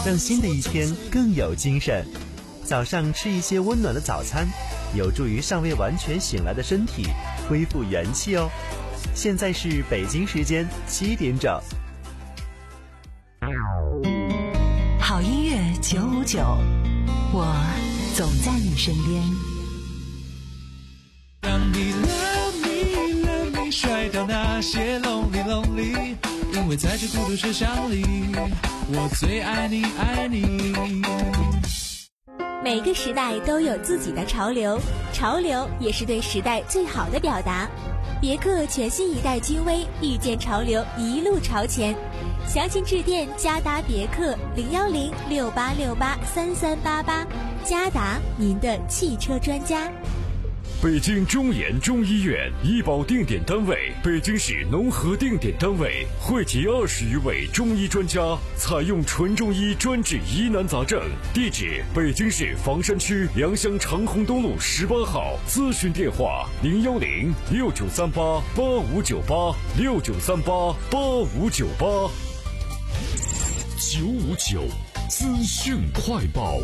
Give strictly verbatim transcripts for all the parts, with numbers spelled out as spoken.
让新的一天更有精神。早上吃一些温暖的早餐，有助于尚未完全醒来的身体恢复元气哦。现在是北京时间七点整。 好音乐九五九，我总在你身边。 让你 love me love me 甩掉那些 lonely lonely， 因为在这孤独世上里，我最爱你爱你。 每个时代都有自己的潮流，潮流也是对时代最好的表达。别克全新一代君威，遇见潮流，一路朝前。详情致电嘉达别克零幺零六八六八三三八八，嘉达，您的汽车专家。 北京中研中医院医保定点单位，北京市农合定点单位，汇集二十余位中医专家，采用纯中医专治疑难杂症。地址：北京市房山区良乡长虹东路十八号。咨询电话：零幺零六九三八八五九八六九三八八五九八。九五九资讯快报。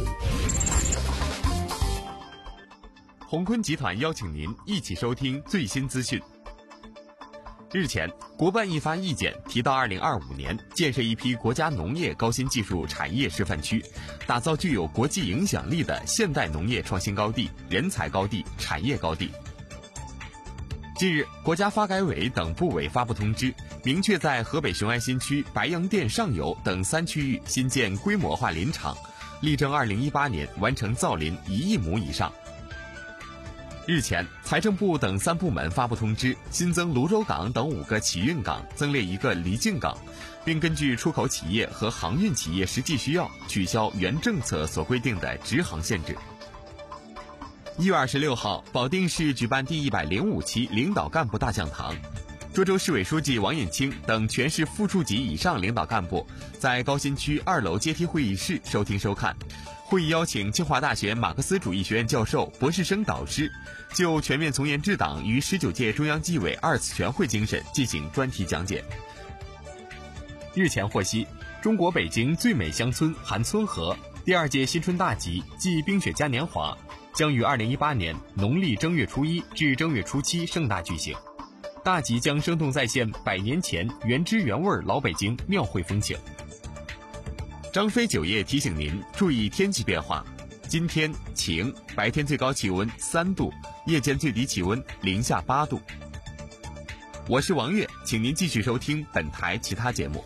鸿坤集团邀请您一起收听最新资讯。日前，国办一发意见，提到二零二五年建设一批国家农业高新技术产业示范区，打造具有国际影响力的现代农业创新高地、人才高地、产业高地。近日，国家发改委等部委发布通知，明确在河北雄安新区白洋淀上游等三区域新建规模化林场，力争二零一八年完成造林一亿亩以上。日前，财政部等三部门发布通知，新增泸州港等五个启运港，增列一个离境港，并根据出口企业和航运企业实际需要，取消原政策所规定的直航限制。一月二十六号，保定市举办第一百零五期领导干部大讲堂，涿州市委书记王引清等全市副处级以上领导干部在高新区二楼阶梯会议室收听收看。会议邀请清华大学马克思主义学院教授、博士生导师就全面从严治党与十九届中央纪委二次全会精神进行专题讲解。日前获悉，中国北京最美乡村韩村河第二届新春大集暨冰雪嘉年华将于二零一八年农历正月初一至正月初七盛大举行。大集将生动再现百年前原汁原味老北京庙会风情。张飞酒业提醒您注意天气变化，今天晴，白天最高气温三度，夜间最低气温零下八度。我是王悦，请您继续收听本台其他节目。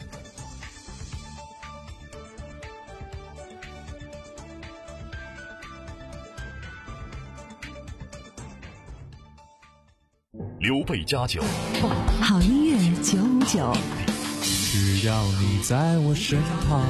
刘备家酒， 好音乐九五九， 只要你在我身旁。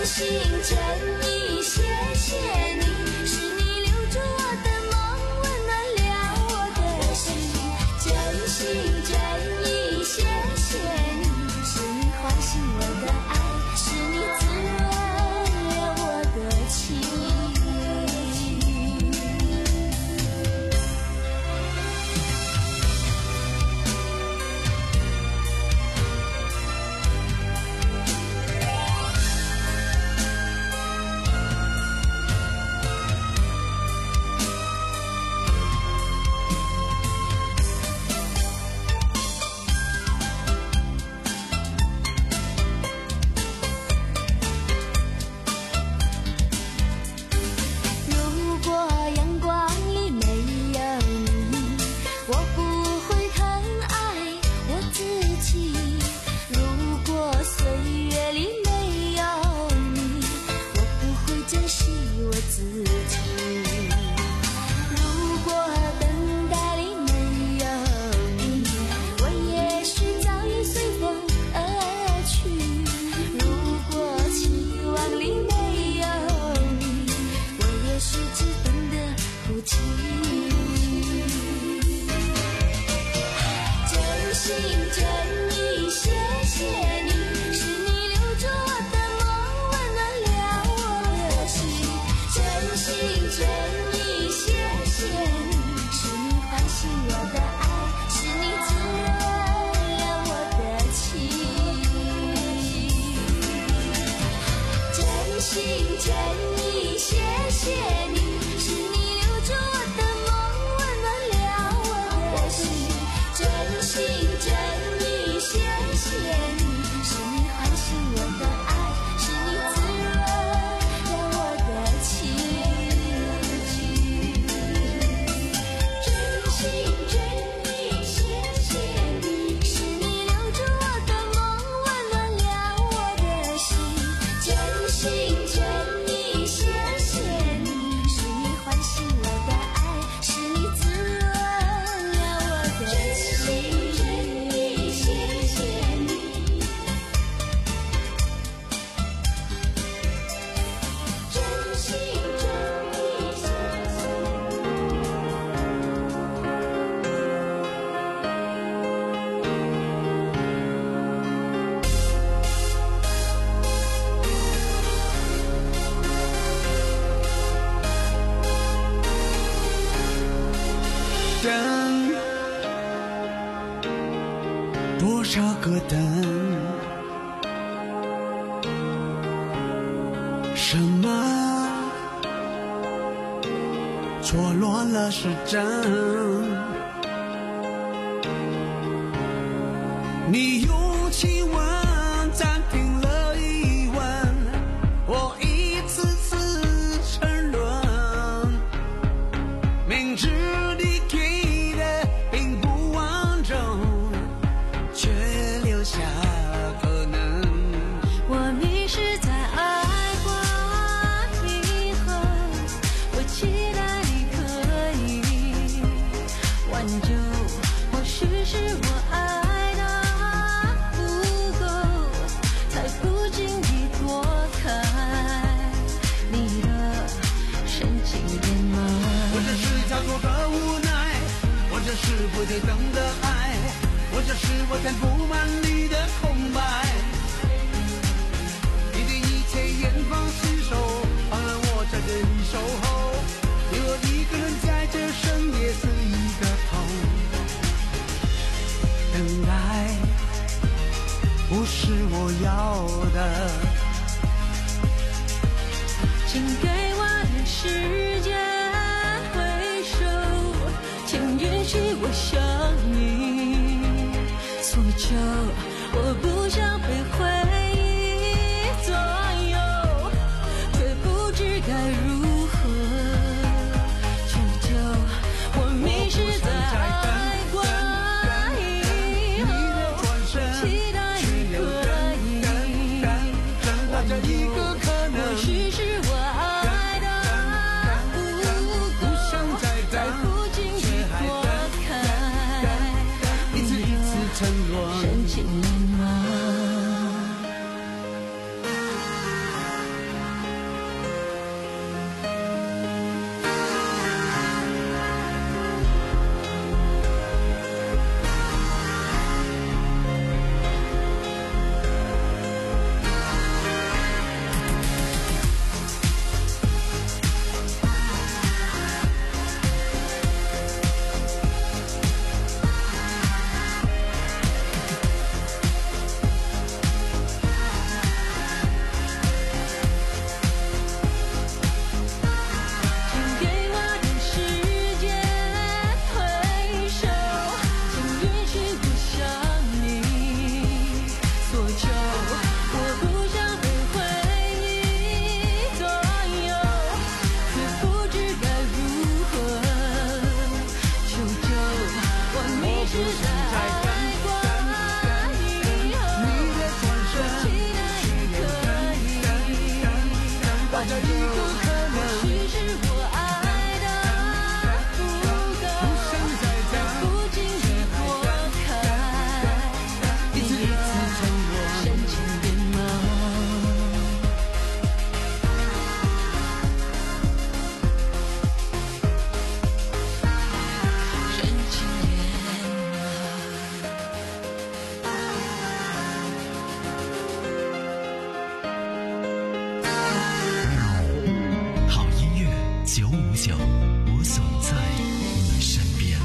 心真意，谢谢你，是你留住我的梦，温暖了我的心。真心真意，谢谢你，是你唤醒我的爱，是你滋润了我的情。 灯，多少个灯？什么错落了时针？你用亲吻暂停了疑问，我一次次沉沦，明知你给的并不完整，却留下可能。 我迷失在爱过以后，我期待你可以挽救，或许是我爱的不够，才不经意躲开你的深情眼眸。 我这是叫做个无奈，我这是不对等的爱，我这是我填不满你的空白。你对一切严防死守，放任我在这里守候，留我一个人在这深夜肆意的痛。等待不是我要的， 请给我点时间回首，请允许我向你诉求，我不想被回忆左右，却不知该如何去救。我迷失在爱过以后，期待你可以等到这一个可能。 或许是我爱的不够，才不经意躲开一次一次沉沦。 深情眼眸。 大家一个可能。 其实我爱的不够， 不想再在不经意躲开，第一次让我深情变忙。 九五九，我总在你身边。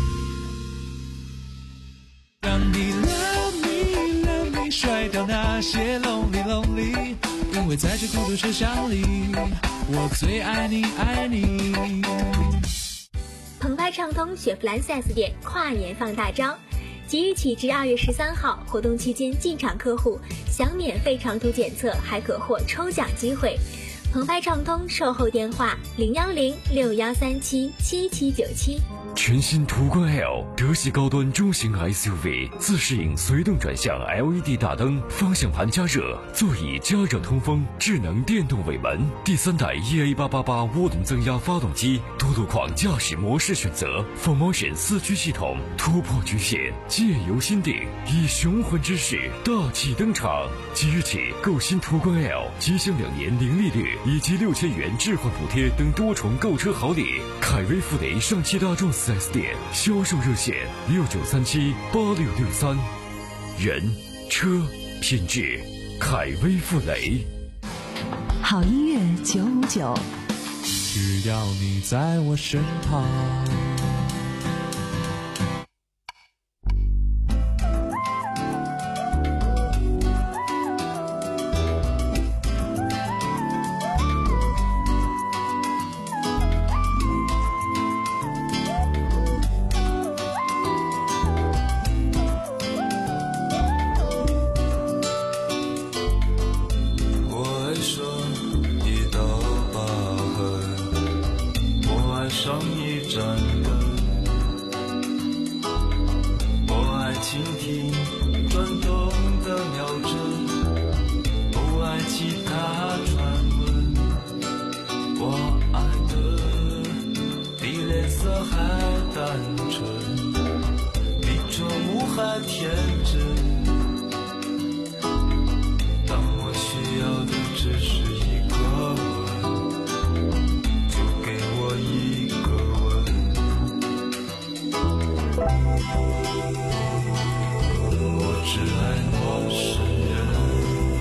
让你 love me love me， 甩掉那些 lonely lonely， 因为在这孤独车厢里，我最爱你爱你。 澎湃畅通雪佛兰 四 S 店跨年放大招，即日起至二月十三号，活动期间进场客户享免费长途检测，还可获抽奖机会。澎湃畅通售后电话零幺零六幺三七七七九七。 全新途观 L 德系高端中型 S U V， 自适应随动转向 L E D 大灯，方向盘加热，座椅加热通风，智能电动尾门，第三代 E A 八八八涡轮增压发动机，多路况驾驶模式选择 ，Full Motion 四驱系统，突破局限，借由心定，以雄浑之势大气登场。即日起购新途观 L， 即享两年零利率以及六千元置换补贴等多重购车好礼。凯威富雷上汽大众四 S 店销售热线六九三七八六六三，人车品质，凯威富雷。 好音乐九五九， 只要你在我身旁。 上一盏灯，我爱倾听转动的秒针，不爱其他传闻。我爱的比脸色还单纯，比这雾还天真。当我需要的只是一个吻，就给我一个吻。我只爱陌生人。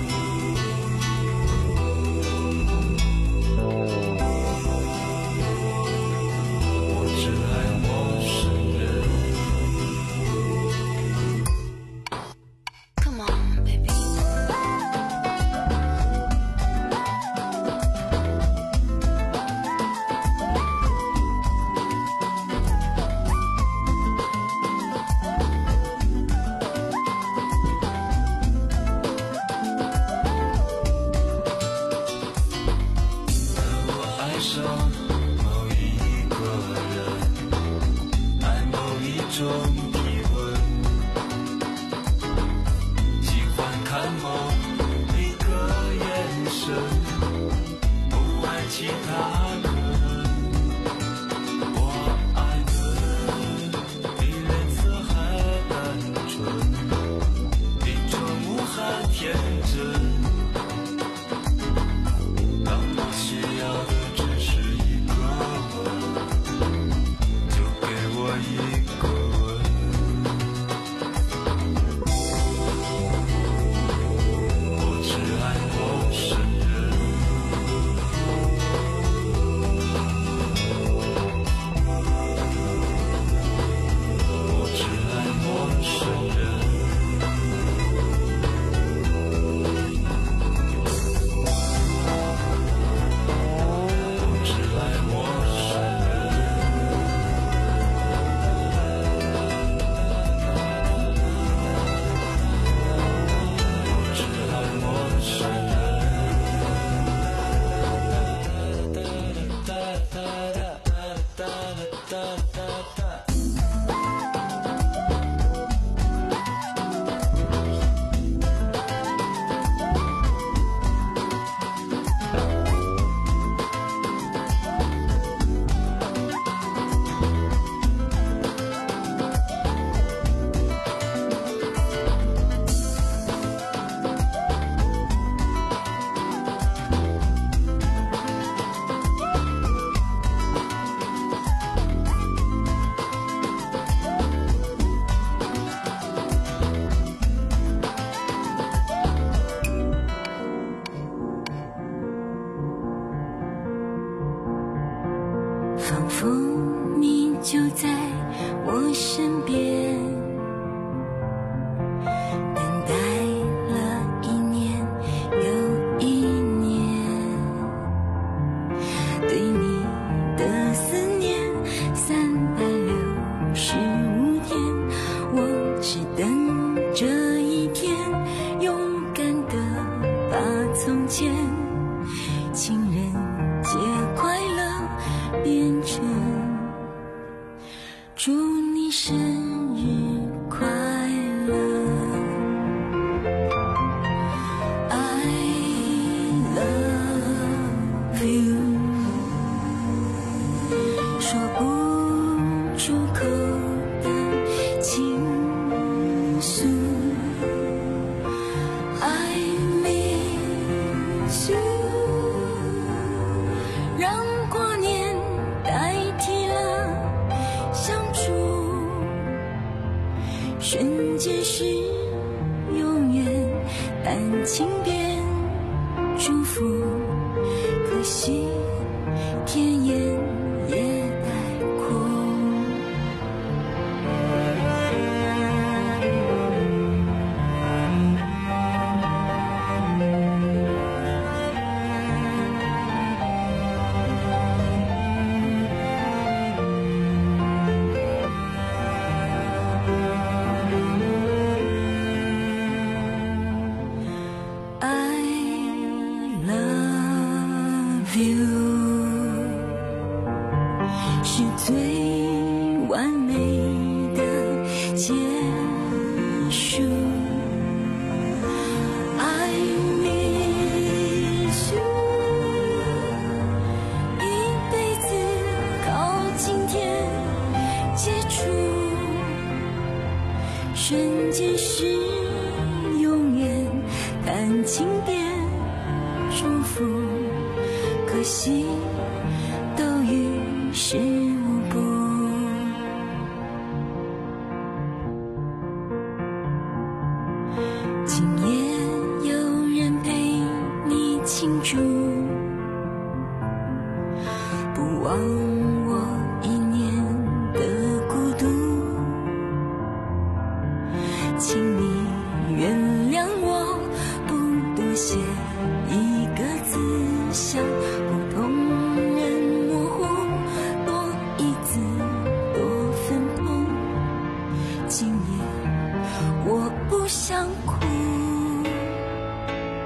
我只爱陌生人。 Come on, baby. 上某一个人，爱某一种体温，喜欢看某一个眼神，不爱其他人。我爱的比脸色还单纯，比这雾还天真。当我需要的只是一个吻，就给我一个吻。我只爱陌生人。 仿佛你就在我身边，等待了一年又一年，对你的思念三百六十五天，我只等这一天，勇敢地把从前情人节快乐变成祝你生日快乐 I love you， 说不出口的情愫 I miss you， 让过年代替了相处，瞬间是永远，但情变祝福，可惜天烟也带空。I love you， 是最完美的结束。I miss you， 一辈子靠今天接触，瞬间是永远，但情变祝福，可惜都于事无补。今夜有人陪你庆祝，不忘我一年的孤独，请你原谅我不多写一个字，像普通人模糊，多一字多分痛。今夜我不想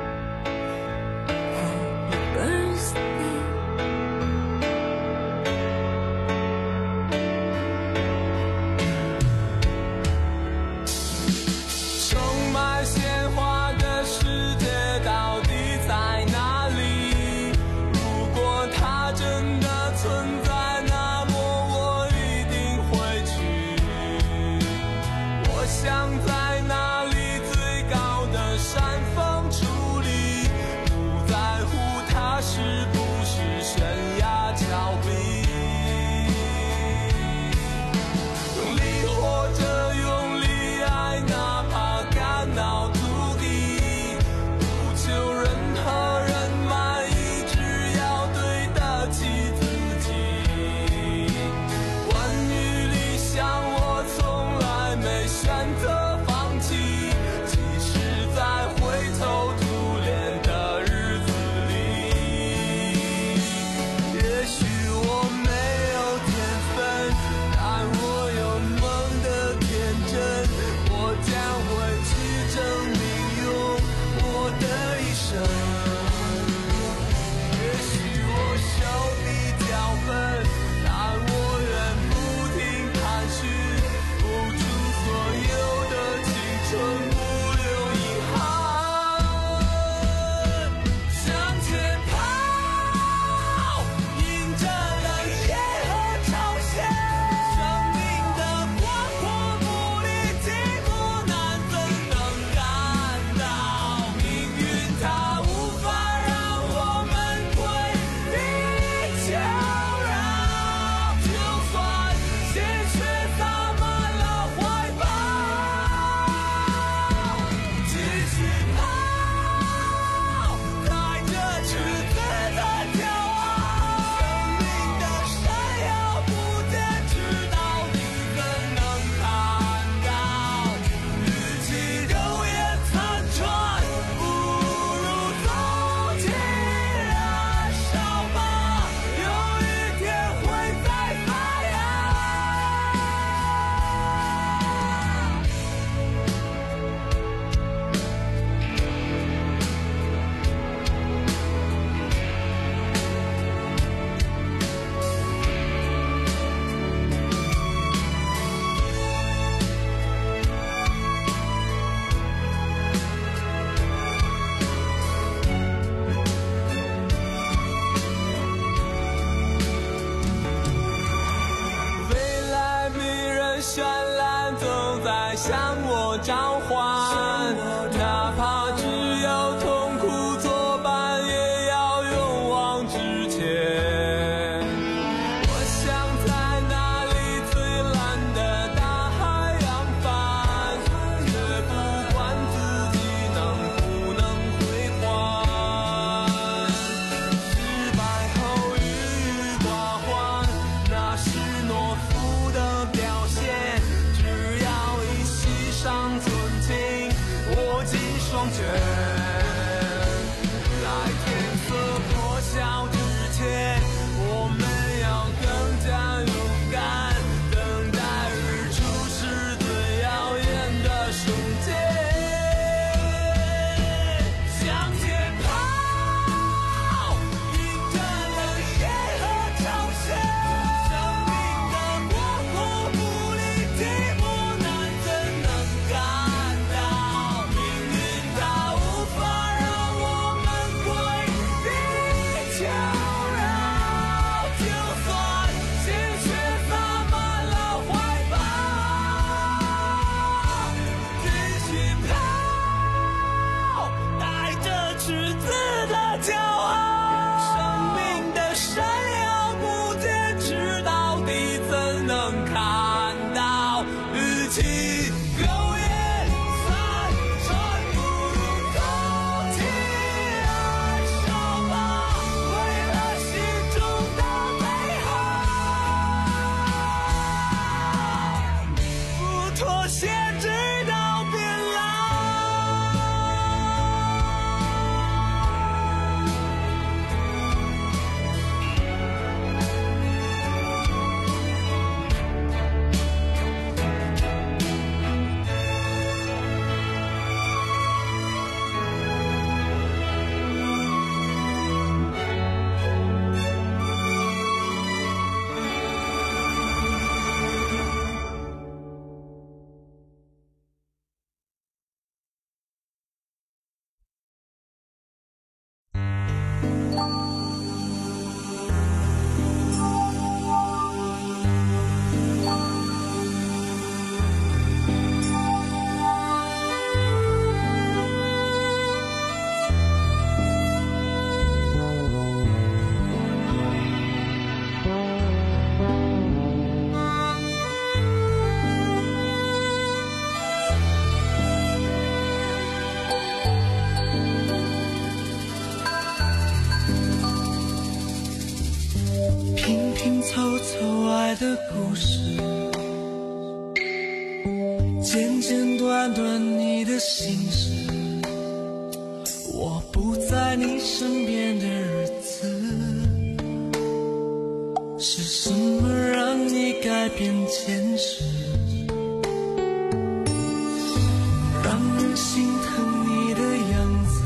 哭。Happy birthday 拼凑凑爱的故事，简简短短你的心事，我不在你身边的日子，是什么让你改变坚持，让人心疼你的样子，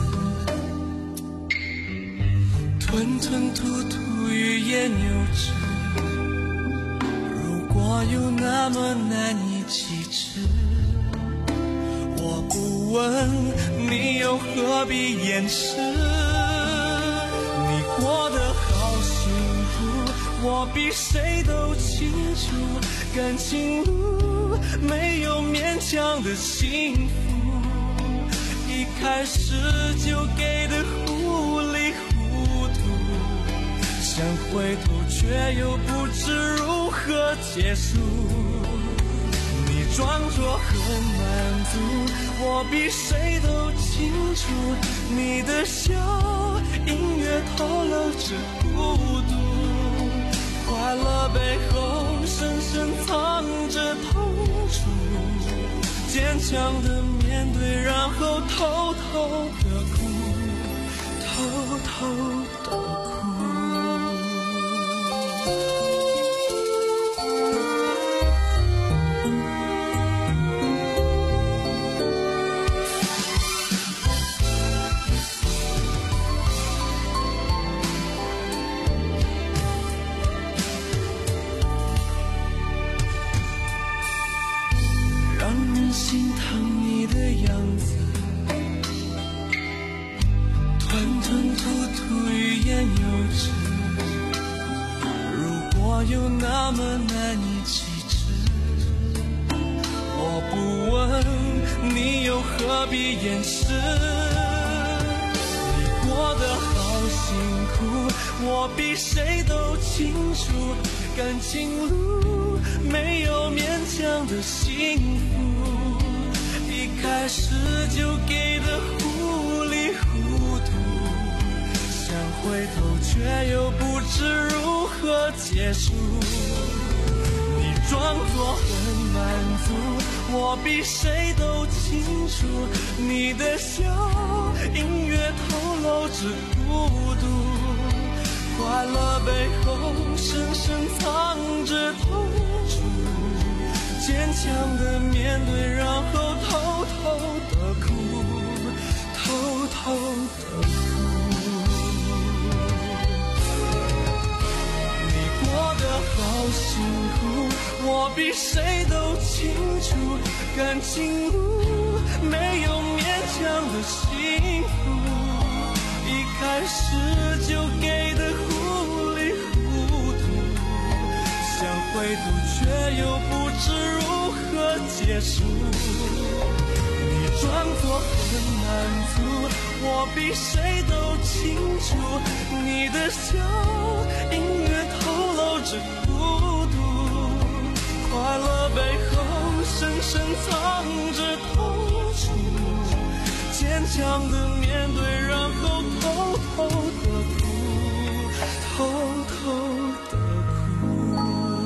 吞吞吐吐欲言又止，如果有那么难以启齿，我不问你又何必掩饰，你过得好辛苦，我比谁都清楚，感情路没有勉强的幸福，一开始就给的糊里糊涂，想回头却又不知如何结束，你装作很满足，我比谁都清楚，你的笑隐约透露着孤独，快乐背后深深藏着痛楚，坚强的面对，然后偷偷的哭，偷偷的哭。心疼你的样子，吞吞吐吐欲言又止，如果有那么难以启齿，我不问你又何必掩饰，你过得好辛苦，我比谁都清楚，感情路没有勉强的幸福，一开始就给的糊里糊涂，想回头却又不知如何结束，你装作很满足，我比谁都清楚，你的笑隐约透露着孤独，快乐背后深深藏着痛楚，坚强的面对，然后偷偷的哭，偷偷的哭。你过得好辛苦，我比谁都清楚，感情路没有勉强的幸福，一开始就给的糊里糊涂，想回头却又不知如何结束，你装作很满足，我比谁都清楚，你的笑隐约透露着孤独，快乐背后深深藏着痛楚，坚强的面对，然后偷偷的哭，偷偷的哭。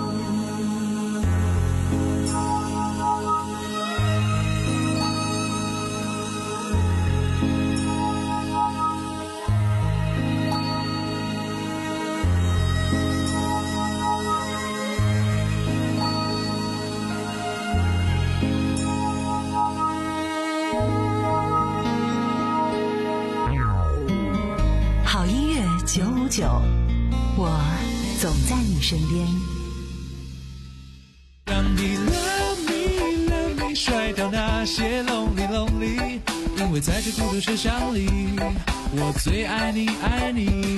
好音乐九五九，我总在你身边。 让你 love me love me， 甩掉那些 lonely lonely， 因为在这孤独车厢里，我最爱你爱你。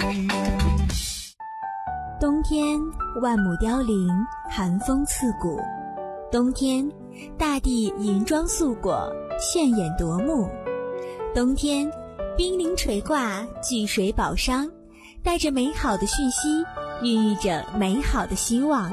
冬天万亩凋零，寒风刺骨，冬天大地银装素裹，炫眼夺目，冬天冰凌垂挂，巨水宝商，带着美好的讯息，孕育着美好的希望。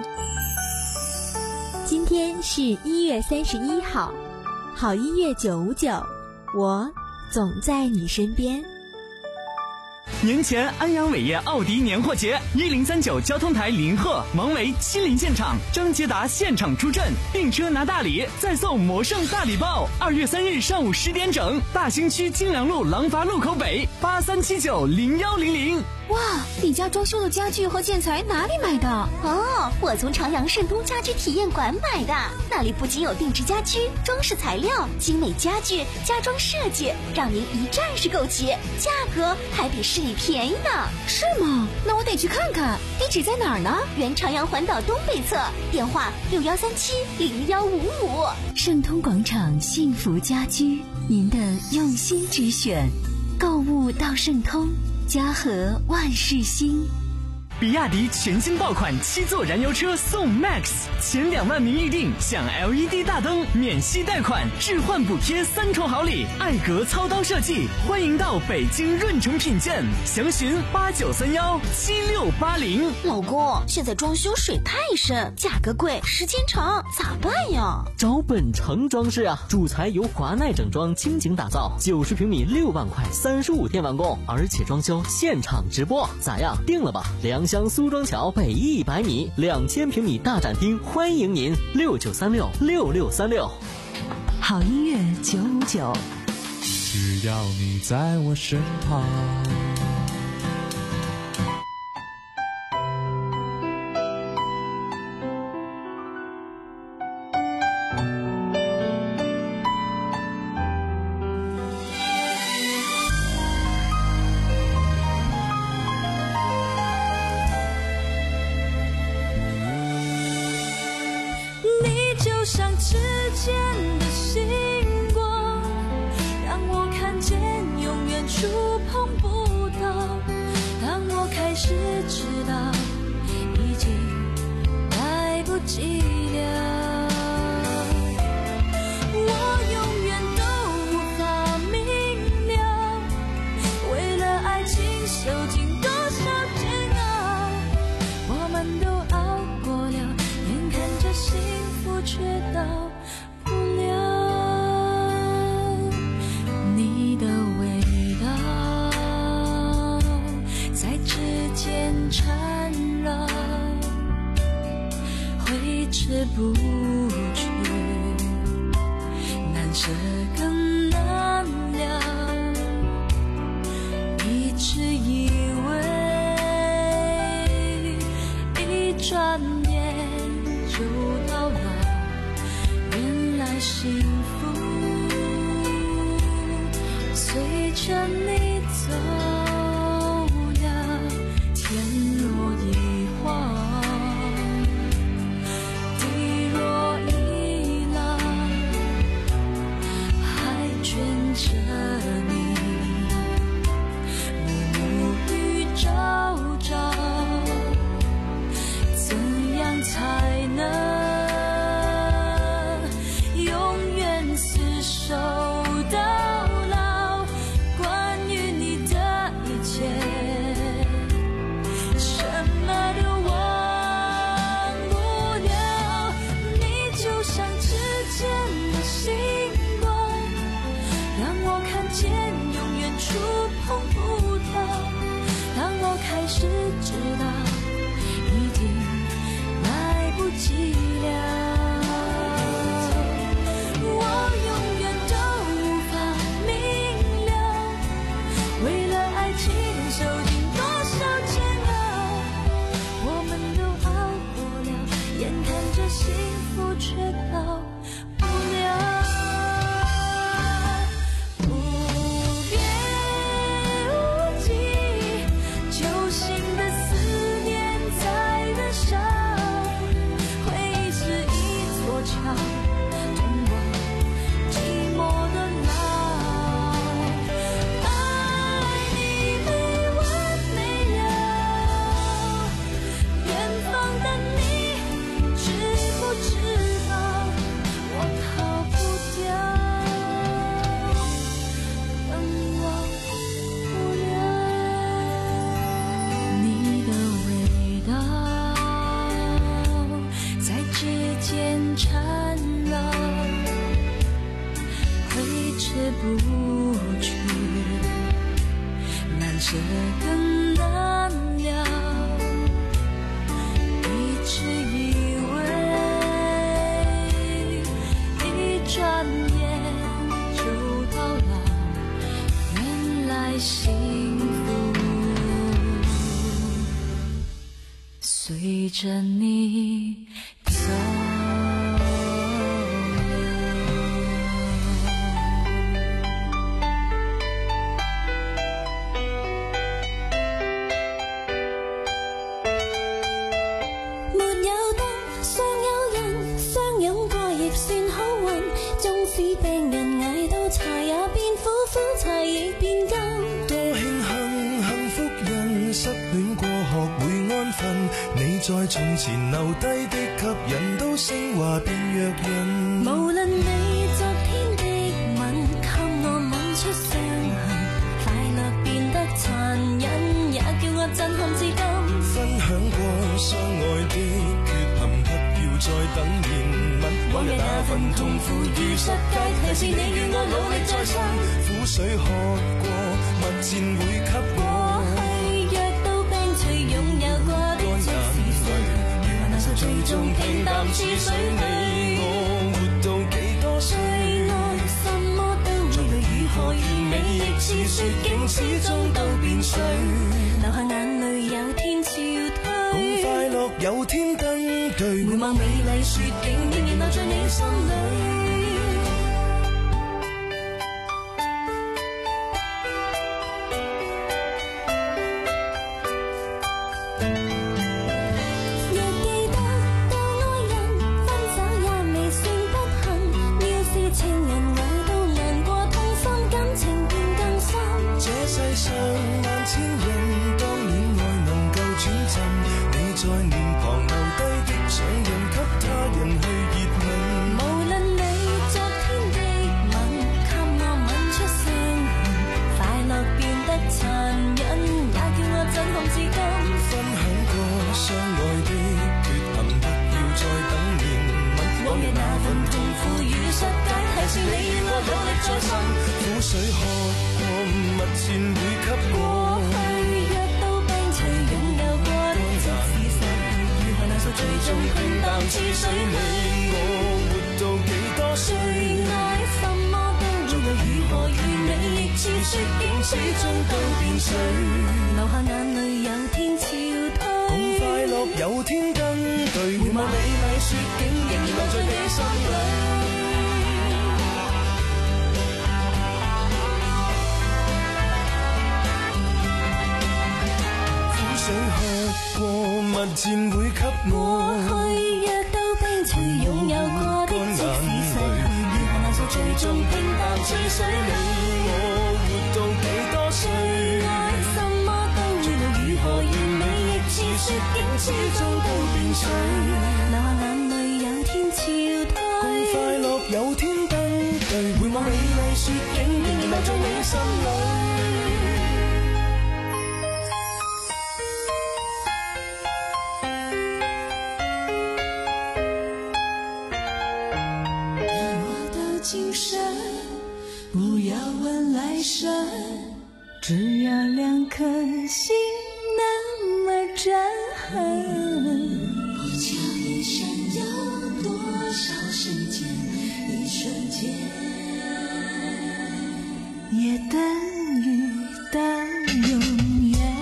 今天是一月三十一号，好音乐九五九，我总在你身边。 年前安阳伟业奥迪年货节，一零三九交通台林鹤、王维亲临现场，张捷达现场出阵，订车拿大礼，再送魔圣大礼包。二月三日上午十点整，大兴区金良路廊坊路口北八三七九零幺零零。 哇，你家装修的家具和建材哪里买的？ 哦，我从朝阳盛东家居体验馆买的，那里不仅有定制家居、装饰材料、精美家具、家装设计，让您一站式购齐，价格还比市里便宜呢。 是吗？那我得去看看。地址在哪儿呢？ 原朝阳环岛东北侧，电话六幺三七零幺五五。 盛通广场幸福家居，您的用心之选，购物到盛通，家和万事兴。 比亚迪全新爆款七座燃油车送 Max， 前两万名预定享 L E D 大灯，免息贷款，置换补贴三重好礼，艾格操刀设计，欢迎到北京润城品鉴，详询八九三幺七六八零。 老公，现在装修水太深，价格贵，时间长，咋办呀？ 找本城装饰啊，主材由华奈整装倾情打造，九十平米六万块，三十五天完工，而且装修现场直播，咋样？定了吧？良乡苏庄桥北一百米，两千平米大展厅，欢迎您六九三六六六三六。 好音乐九五九， 只要你在我身旁。 就像指尖的星光，让我看见永远触碰不到，当我开始知道已经来不及了，我永远都无法明了，为了爱情受尽多少煎熬，我们都熬过了，眼看着幸福却到不了你的味道，在指尖缠绕，挥之不去，难舍更难了，一直以为一转眼就到老，原来幸福随着你走了，天若一晃，地若一浪， 随着你走。 沒有燈，尚有人相擁過亦算好運。縱使病人捱到茶也變苦，苦茶亦變甘。 多慶幸幸福人失戀過學會安分，你在從前留低的吸引都升華變弱人。 無論你昨天的吻給我吻出傷痕，快樂變得殘忍，也叫我震撼至今。 分享過相愛的缺陷，不要再等憐憫。往日那份痛苦與失界，提示你與我努力再生。苦水喝過，蜜餞會給我。 過去藥到病除，擁有過的即是誰？如何難受最終平淡似水。 你我活到幾多歲？ 最愛什麼都會累，如何完美亦似雪景，始終都變碎。流下眼淚有天潮退， 共快樂有天登對。 回望美麗雪景，仍然留在你心裏。 苦水喝過，蜜餞會給我。 過去藥到病除，擁有過的即是實。如何難受最終平淡似水。 你我活到幾多歲？ 最愛什麼都會累，如何完美亦似雪景，始終都變碎。流下眼淚有天潮退， 共快樂有天登對。回望美麗雪景，仍然留在你心裏。水喝過，蜜餞會給我。 過去藥到病除，擁有過的即是逝去。如何難受最終平淡似水。 你我活到幾多歲？ 最愛什麼都會累，如何完美亦似雪景，始終都變碎。流下眼淚有天潮退， 共快樂有天登對。回望美麗雪景，仍然留在你心裏。 不要问来生，只要两颗心那么震撼。 不求一生有多少时间，一瞬间也等于等永远。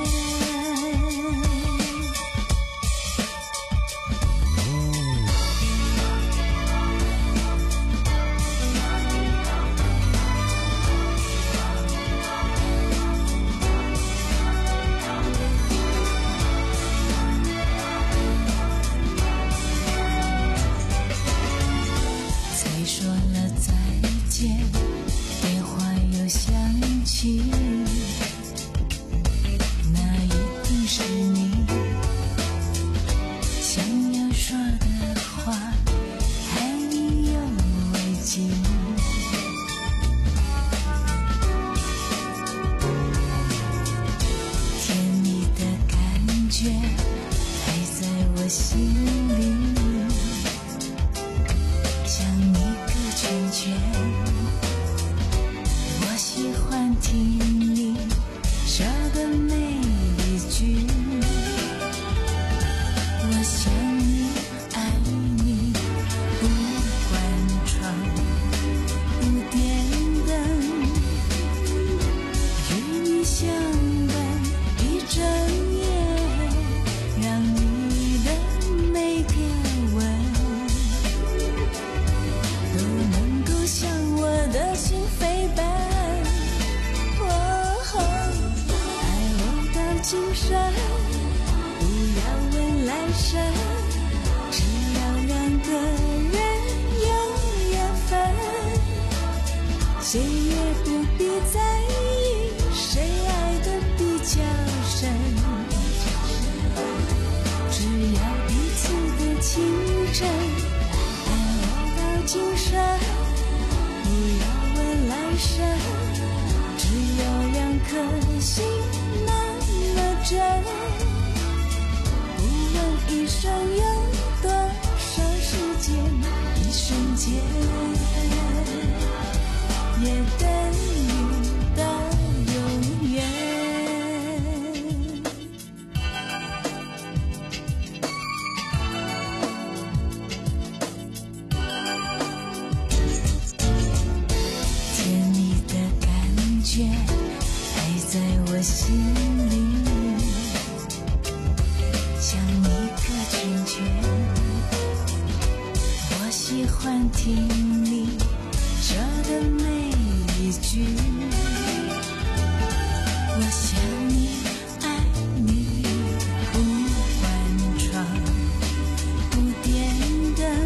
相伴一整夜，让你生，只要两个人有缘分，谁也不必在意谁爱的比较深，只要彼此的情真，爱我到今生，不要问来生，只有两颗心那么真，不问一生有多少时间，一瞬间也等于到永远。甜蜜的感觉还在我心里，像一个圈圈，我喜欢听你说的每一句，我想你爱你，不关窗，不点灯，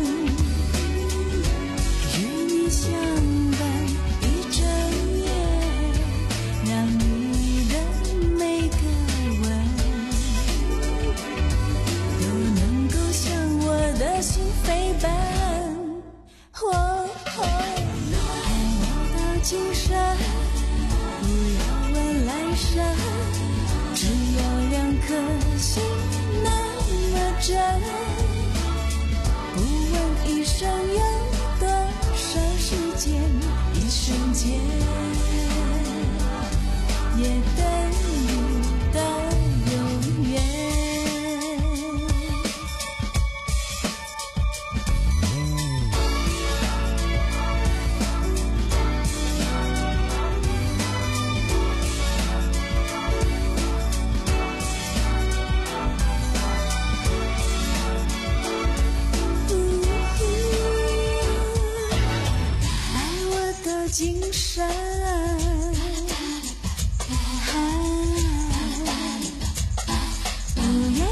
与你相伴一整夜，让你的每个吻都能够向我的心飞奔。哦爱我到今生，不要问来生，只有两颗心那么真，不问一生有多少时间，一瞬间也等于到永远。爱我到今生，不要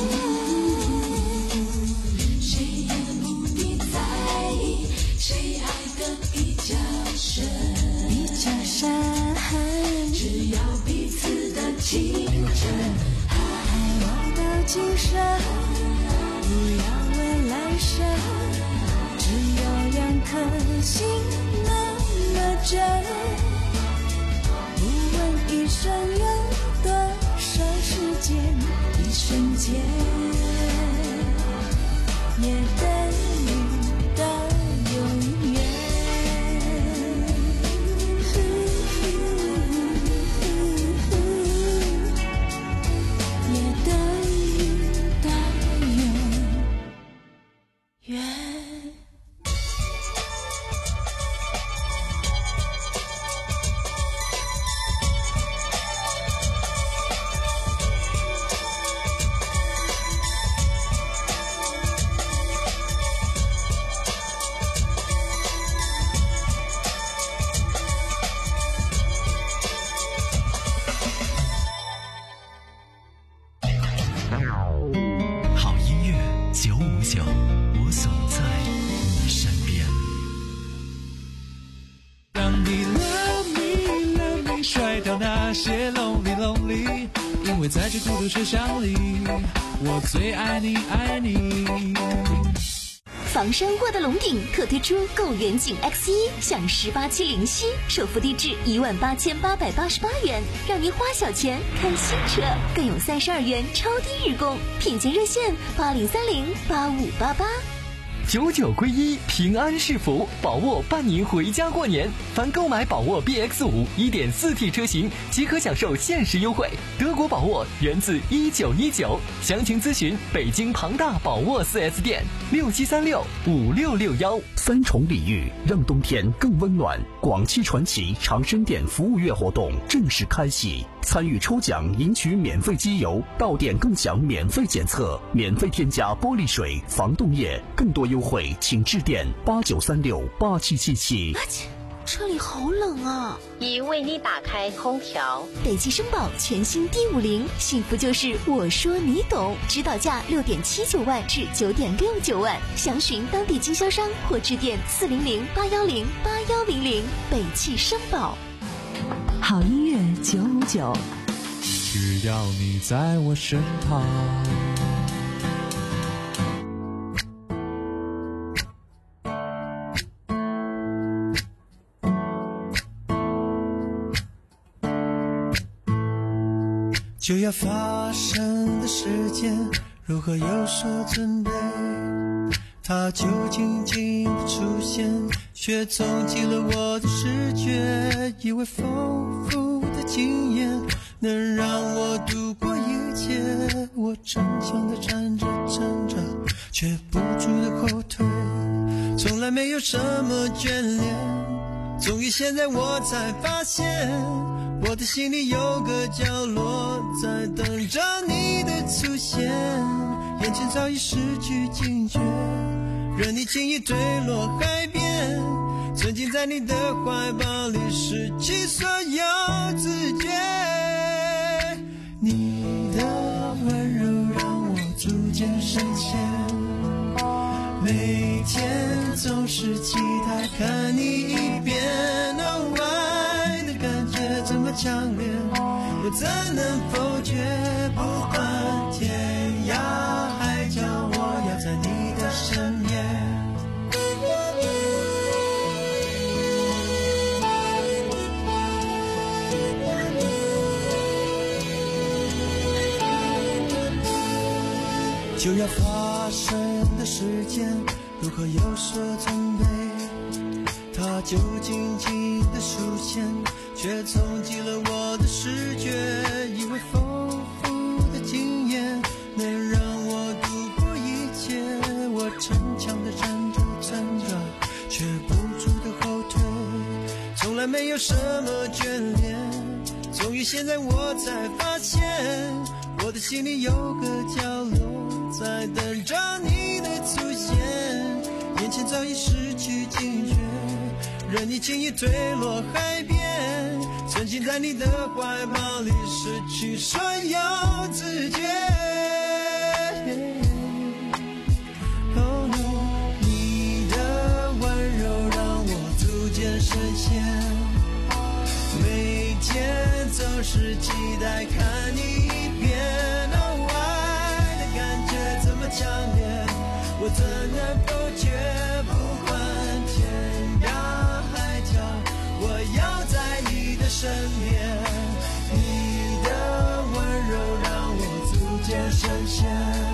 谁也不必在意谁爱的比较深，比较深，只要彼此的情真。爱我到今生，不要问来生，只有两颗心那么真，不问一生有多少时间，一瞬间也等于到永远。也等于到永远。 好音乐九五九，我总在你身边。 当你 love me love me 甩掉那些 lonely lonely， 因为在这孤独车厢里，我最爱你爱你。 房山沃德龙顶特推出购远景 X 一 享十八期零息，首付低至一万八千八百八十八元，让您花小钱看新车，更有三十二元超低日供，品鉴热线八零三零八五八八。 九九归一，平安是福，宝沃伴您回家过年。凡购买宝沃 B X 五 一点四 T 车型，即可享受限时优惠。德国宝沃源自一九一九，详情咨询北京庞大宝沃 四 S 店六七三六五六六幺。 三重礼遇，让冬天更温暖。广汽传祺长生店服务月活动正式开启，参与抽奖赢取免费机油，到店更享免费检测，免费添加玻璃水、防冻液，更多优惠请致电八九三六八七七七。 车里好冷啊！ 已为你打开空调。 北汽绅宝全新 D 五零，幸福就是我说你懂，指导价六点七九万至九点六九万，详询当地经销商或致电四零零八幺零八幺零零。北汽绅宝， 好音乐九五九， 只要你在我身旁。 就要发生的时间，如何有所准备？它就静静的出现，却冲击了我的视觉。以为丰富的经验能让我度过一切，我逞强的站着站着，却不住的后退。从来没有什么眷恋，终于现在我才发现，我的心里有个角落在等着你的出现，眼前早已失去警觉，任你轻易坠落海边，沉浸在你的怀抱里，失去所有自觉。你的温柔让我逐渐深陷，每天总是期待看你一遍，哦，爱的感觉这么强烈，我怎能否决？不管天涯海角，我要在你的身边。就要发生的时间，如何有所准备？它就静静的出现，却冲击了我的视觉。以为丰富的经验能让我度过一切，我逞强的站着站着，却不住的后退。从来没有什么眷恋，终于现在我才发现，我的心里有个角落在等着你的出现，眼前早已失去警觉，任你轻易坠落海边，沉浸在你的怀抱里，失去所有自觉。Oh no， 你的温柔让我逐渐深陷，每天总是期待看你一遍。哦，爱的感觉这么强烈，我怎能否决？不管天涯海角，我要在你的身边。你的温柔让我逐渐深陷，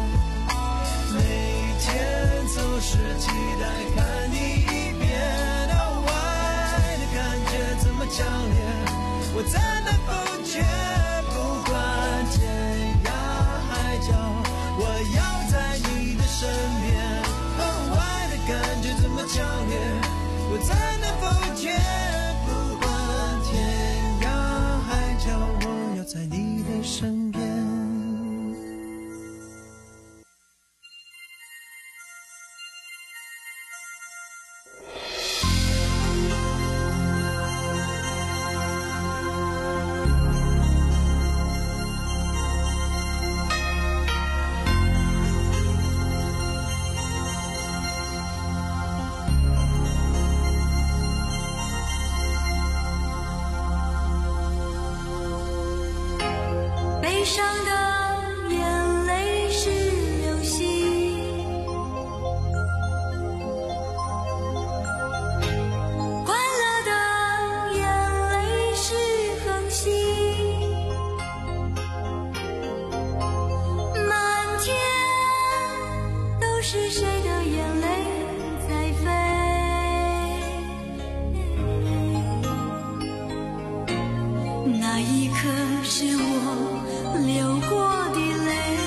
每天总是期待看你一遍。哦，爱的感觉这么强烈，我怎能否决？不管天涯海角，我要在你的身边。哦，爱的感觉这么强烈，我怎能否决？不管天涯海角，我要在你的身边。 悲伤的眼泪是流星，快乐的眼泪是恒星，满天都是谁的眼泪在飞，那一刻是我流过的泪，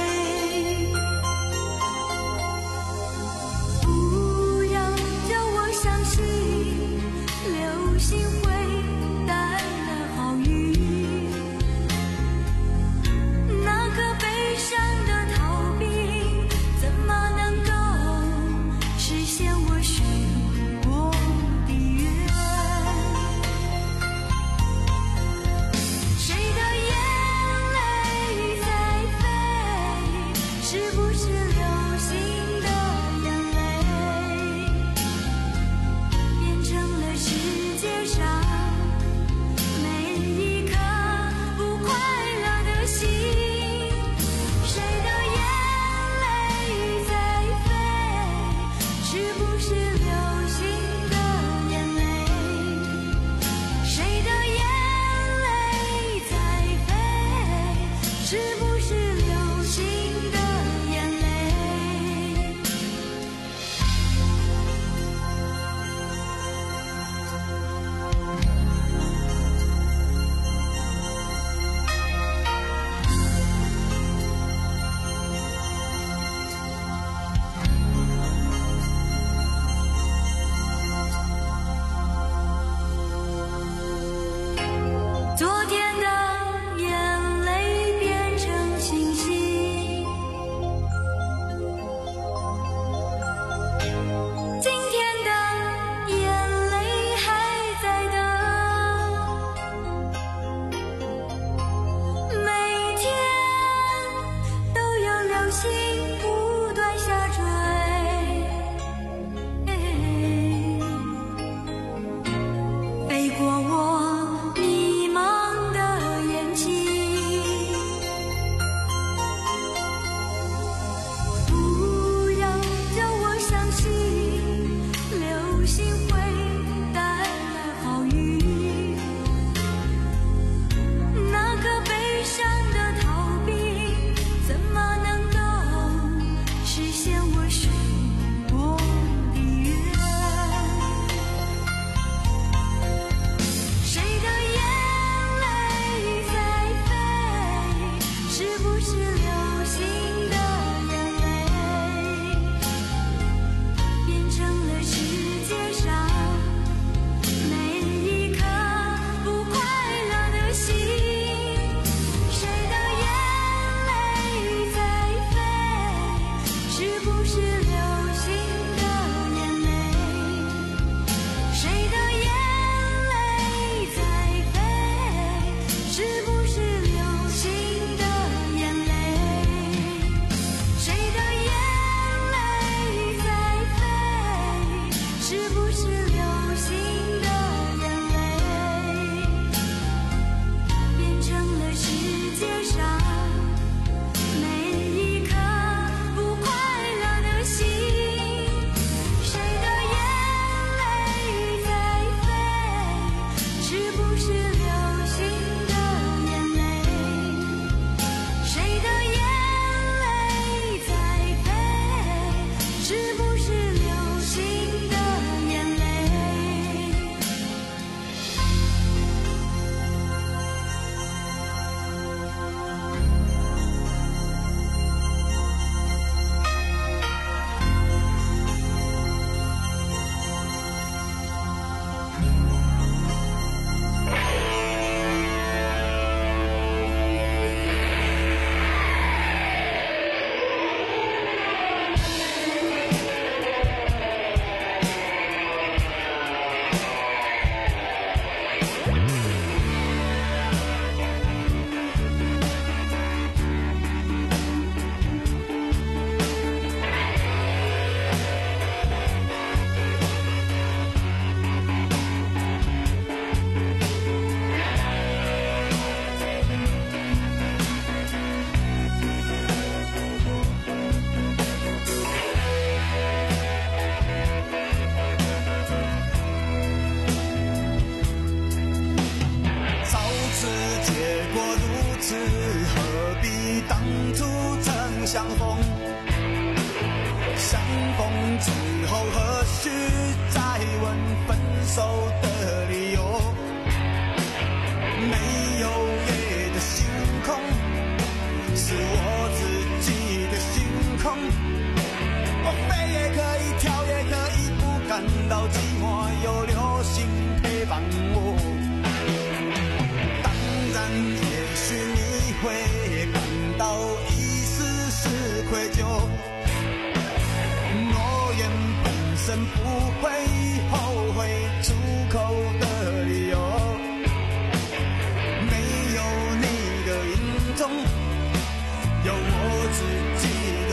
不要叫我相信流星会带来好运，那个悲伤的逃避怎么能够实现我许过的愿？ 是不是流星的眼泪，变成了世界上每一颗不快乐的心。谁的眼泪在飞？是不是流星的眼泪？谁的眼泪在飞？是不是流星的眼泪？昨天的眼泪变成星星，今天的眼泪还在等，每天都有流星不断下坠，飞过我迷茫的眼睛，不要叫我相信流星会带来好运，那个悲伤的逃避怎么能够实现我许过的愿？谁的眼泪在飞？是不是流星的眼泪？变成了世界上每一颗不快乐的心。谁的眼泪在飞？是不是流星的眼泪？谁的眼泪在飞？是不是流星的眼泪？谁的眼泪在飞？是不是流星的眼泪？变成了世界上每一颗不快乐的心。谁的眼泪在飞？是不是流星的眼泪？谁的眼泪在飞？是不是流星的眼泪？ 早知结果如此，何必当初曾相逢？相逢之后何须再问分手的理由？没有夜的星空，是我自己的星空。哦，飞也可以，跳也可以，不感到寂寞，有流星陪伴我。当然，也许你会感到一丝丝愧疚，诺言本身不会后悔出口的理由。没有你的影中，有我自己的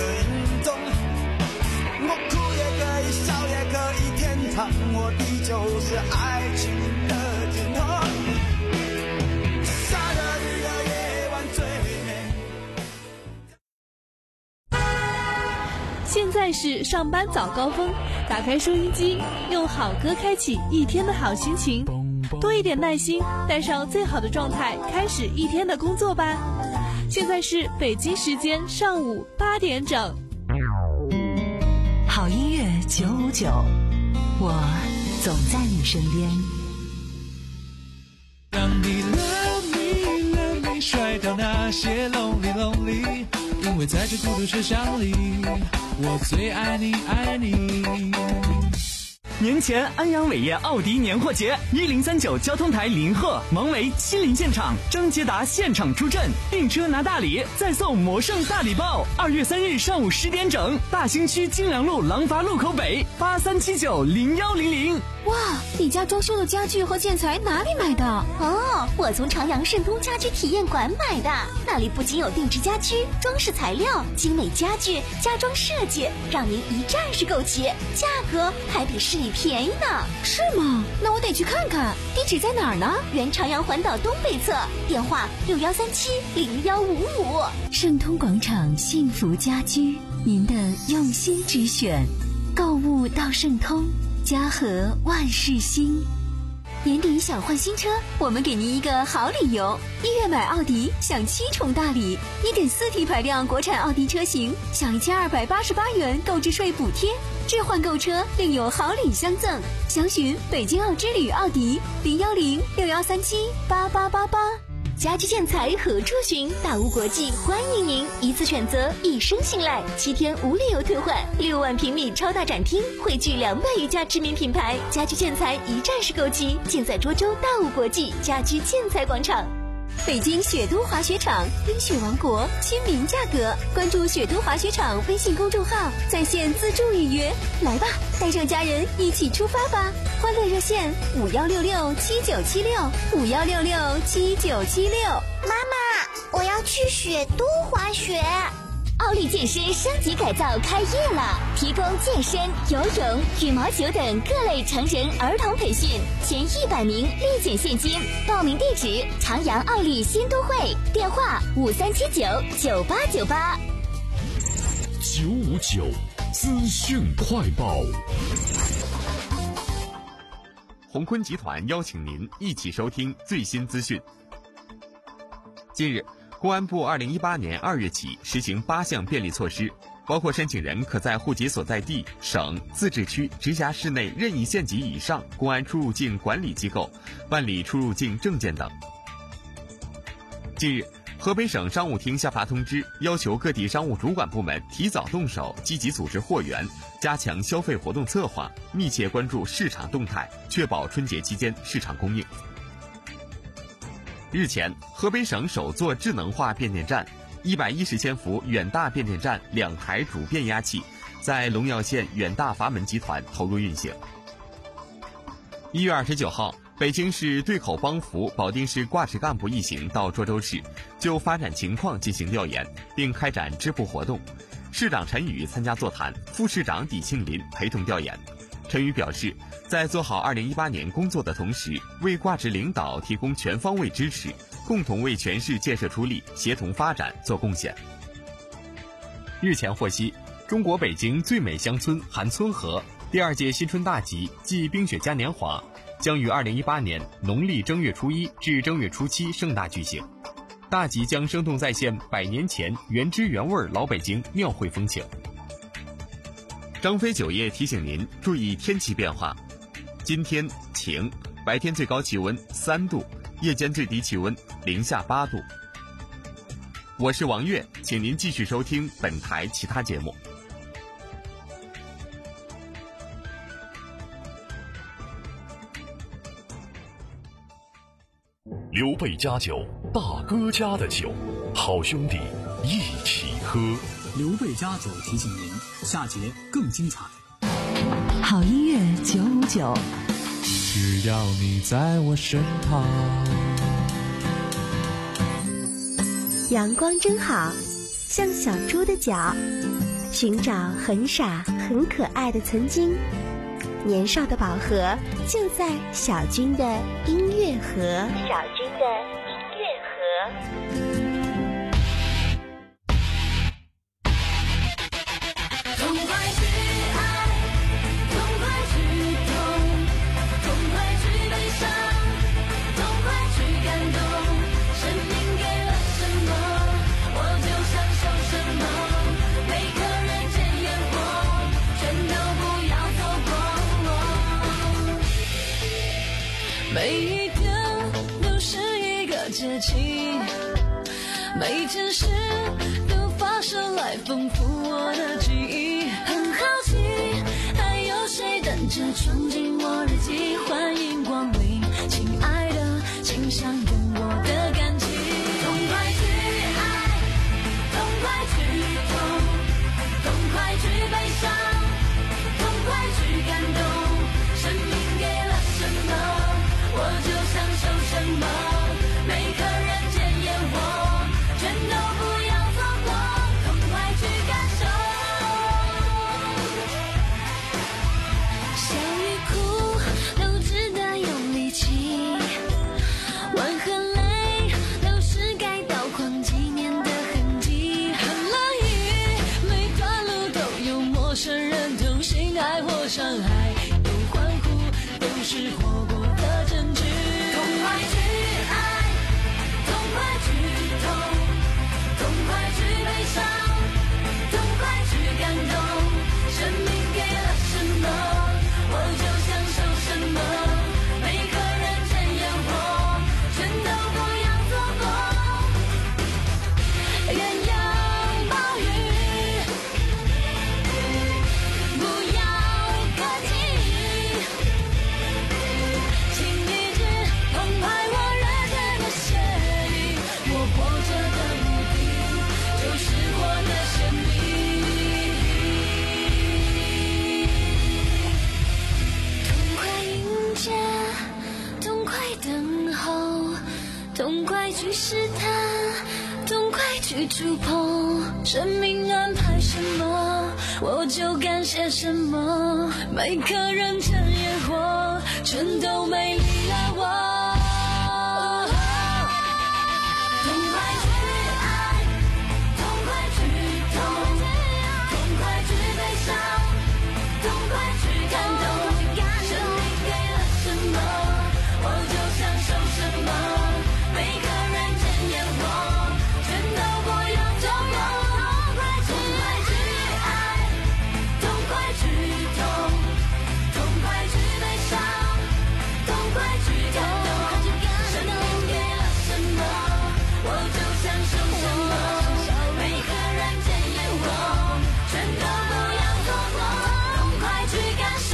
现在是上班早高峰，打开收音机，用好歌开启一天的好心情，多一点耐心，带上最好的状态，开始一天的工作吧。现在是北京时间上午八点整。 好音乐九五九，我总在你身边。 让你 love me love me 甩掉那些 lonely lonely， 因为在这孤独车厢里，我最爱你爱你。 年前安阳伟业奥迪年货节，一零三九交通台林鹤、王维亲临现场，张捷达现场出阵，订车拿大礼，再送魔圣大礼包。二月三日上午十点整，大兴区金良路廊坊路口北八三七九零幺零零。 哇，你家装修的家具和建材哪里买的？哦，我从长阳盛通家居体验馆买的，那里不仅有定制家居、装饰材料、精美家具、家装设计，让您一站式购齐，价格还比市里便宜呢。 是吗？那我得去看看，地址在哪儿呢？ 原长阳环岛东北侧，电话六幺三七零幺五五。 盛通广场幸福家居，您的用心之选，购物到盛通，家和万事兴。年底想换新车，我们给您一个好理由，一月买奥迪享七重大礼， 一点四 T 排量国产奥迪车型享一千二百八十八元购置税补贴，置换购车另有好礼相赠。详询北京奥之旅奥迪零幺零六幺三七八八八八。 家居建材何处寻？大屋国际欢迎您，一次选择，一生信赖，七天无理由退换，六万平米超大展厅，汇聚两百余家知名品牌，家居建材一站式购齐，尽在涿州大屋国际家居建材广场。 北京雪都滑雪场，冰雪王国，亲民价格。关注雪都滑雪场微信公众号，在线自助预约。来吧，带上家人一起出发吧！欢乐热线五幺六六七九七六五幺六六七九七六。 妈妈，我要去雪都滑雪。奥利健身升级改造开业了，提供健身、游泳、羽毛球等各类成人儿童培训，前一百名立减现金。报名地址：长阳奥利新都会，电话五三七九九八九八。 九五九资讯快报。 鸿坤集团邀请您一起收听最新资讯。近日，公安部二零一八年二月起实行八项便利措施，包括申请人可在户籍所在地、省、自治区、直辖市内任意县级以上公安出入境管理机构办理出入境证件等。近日，河北省商务厅下发通知，要求各地商务主管部门提早动手，积极组织货源，加强消费活动策划，密切关注市场动态，确保春节期间市场供应。日前，河北省首座智能化变电站一百一十千伏远大变电站两台主变压器在龙耀县远大阀门集团投入运行。一月二十九号，北京市对口帮扶保定市挂职干部一行到涿州市，就发展情况进行调研，并开展支部活动。市长陈宇参加座谈，副市长李庆林陪同调研。陈宇表示，在做好二零一八年工作的同时，为挂职领导提供全方位支持，共同为全市建设出力，协同发展做贡献。日前获悉，中国北京最美乡村韩村河第二届新春大集暨冰雪嘉年华将于二零一八年农历正月初一至正月初七盛大举行。大集将生动再现百年前原汁原味老北京庙会风情。张飞酒业提醒您注意天气变化，今天晴，白天最高气温三度，夜间最低气温零下八度。我是王悦，请您继续收听本台其他节目。 刘备家酒，大哥家的酒，好兄弟一起喝。 刘备家酒提醒您，下节更精彩。 好音乐九五九， 只要你在我身旁。 阳光真好，像小猪的脚，寻找很傻很可爱的曾经。年少的宝盒就在小军的音乐盒。小军的音乐盒。 每件事都发生来丰富我的记忆。很好奇，还有谁等着闯进我日记？欢迎光临，亲爱的，请相拥我的感情。痛快去爱，痛快去痛，痛快去悲伤，痛快去感动。生命给了什么，我就享受什么。每个人检验我，全都不要错过，痛快去感受。笑与哭都值得用力气，吻和泪都是该刀框纪念的痕迹。很乐意，每段路都有陌生人同行，爱或伤害都欢呼，都是活过的证据。痛快去爱，痛快去痛，痛快去悲伤，痛快去感动。生命给了什么，我就享受什么。每个人检验我，全都不要错过。鸳鸯暴雨，不要客气，请一直澎湃我热烈的血液。我活着的目的，就是活得鲜明。痛快迎接，痛快等候，痛快去试探，痛快去触碰。生命安排什么，我就感谢什么。每个人检验我，全都美丽了我。痛快去爱，痛快去痛，痛快去悲伤，痛快去感动。生命给了什么，我就享受什么。每个人检验我，全都不要错过。痛快去爱，痛快去痛，痛快去悲伤，痛快去感动。生命给了什么，我就享受什么。每个人检验我，全都不要错过。痛快去感受。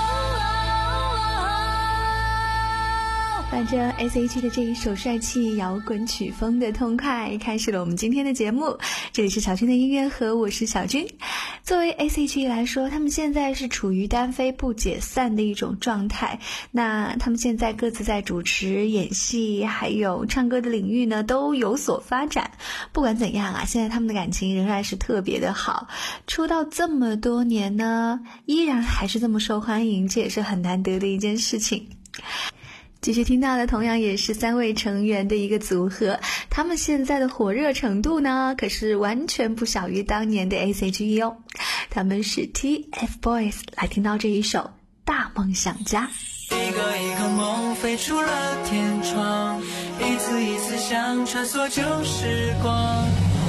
伴着 S H E 的这一首帅气摇滚曲风的痛快，开始了我们今天的节目。这里是小军的音乐盒，我是小军。作为 S H E 来说，他们现在是处于单飞不解散的一种状态。那他们现在各自在主持、演戏还有唱歌的领域呢都有所发展。不管怎样啊，现在他们的感情仍然是特别的好。出道这么多年呢，依然还是这么受欢迎，这也是很难得的一件事情。继续听到的同样也是三位成员的一个组合，他们现在的火热程度呢，可是完全不小于当年的 S H E 哦。他们是 T F Boys， 来听到这一首《大梦想家》。 一个一个梦飞出了天窗，一次一次想穿梭旧时光。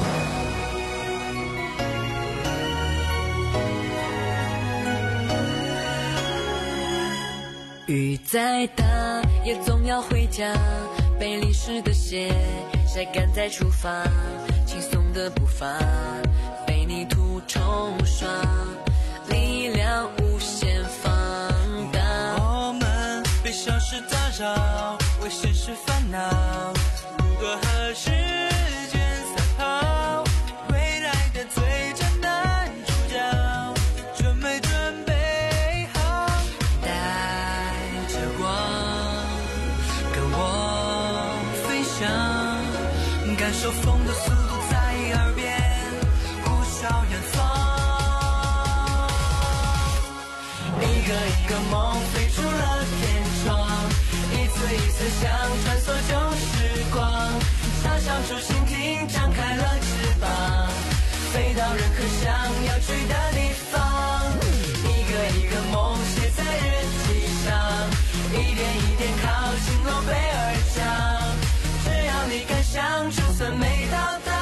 雨再大也总要回家，被淋湿的鞋晒干再出发，轻松的步伐被泥土冲刷，力量无限放大。 我们被小事打扰，为现实烦恼，如何和时间赛跑？未来的最真男主角，准没准备好？ 带着光跟我飞翔， 感受风的速度在耳边呼啸远方。一个一个梦飞出了天窗，一次一次想穿梭旧时光，插上出蜻蜓，张开了翅膀，飞到任何想要去的地方。一个一个梦写在日记上，一点一点靠近诺贝尔奖。只要你敢想，就算没到达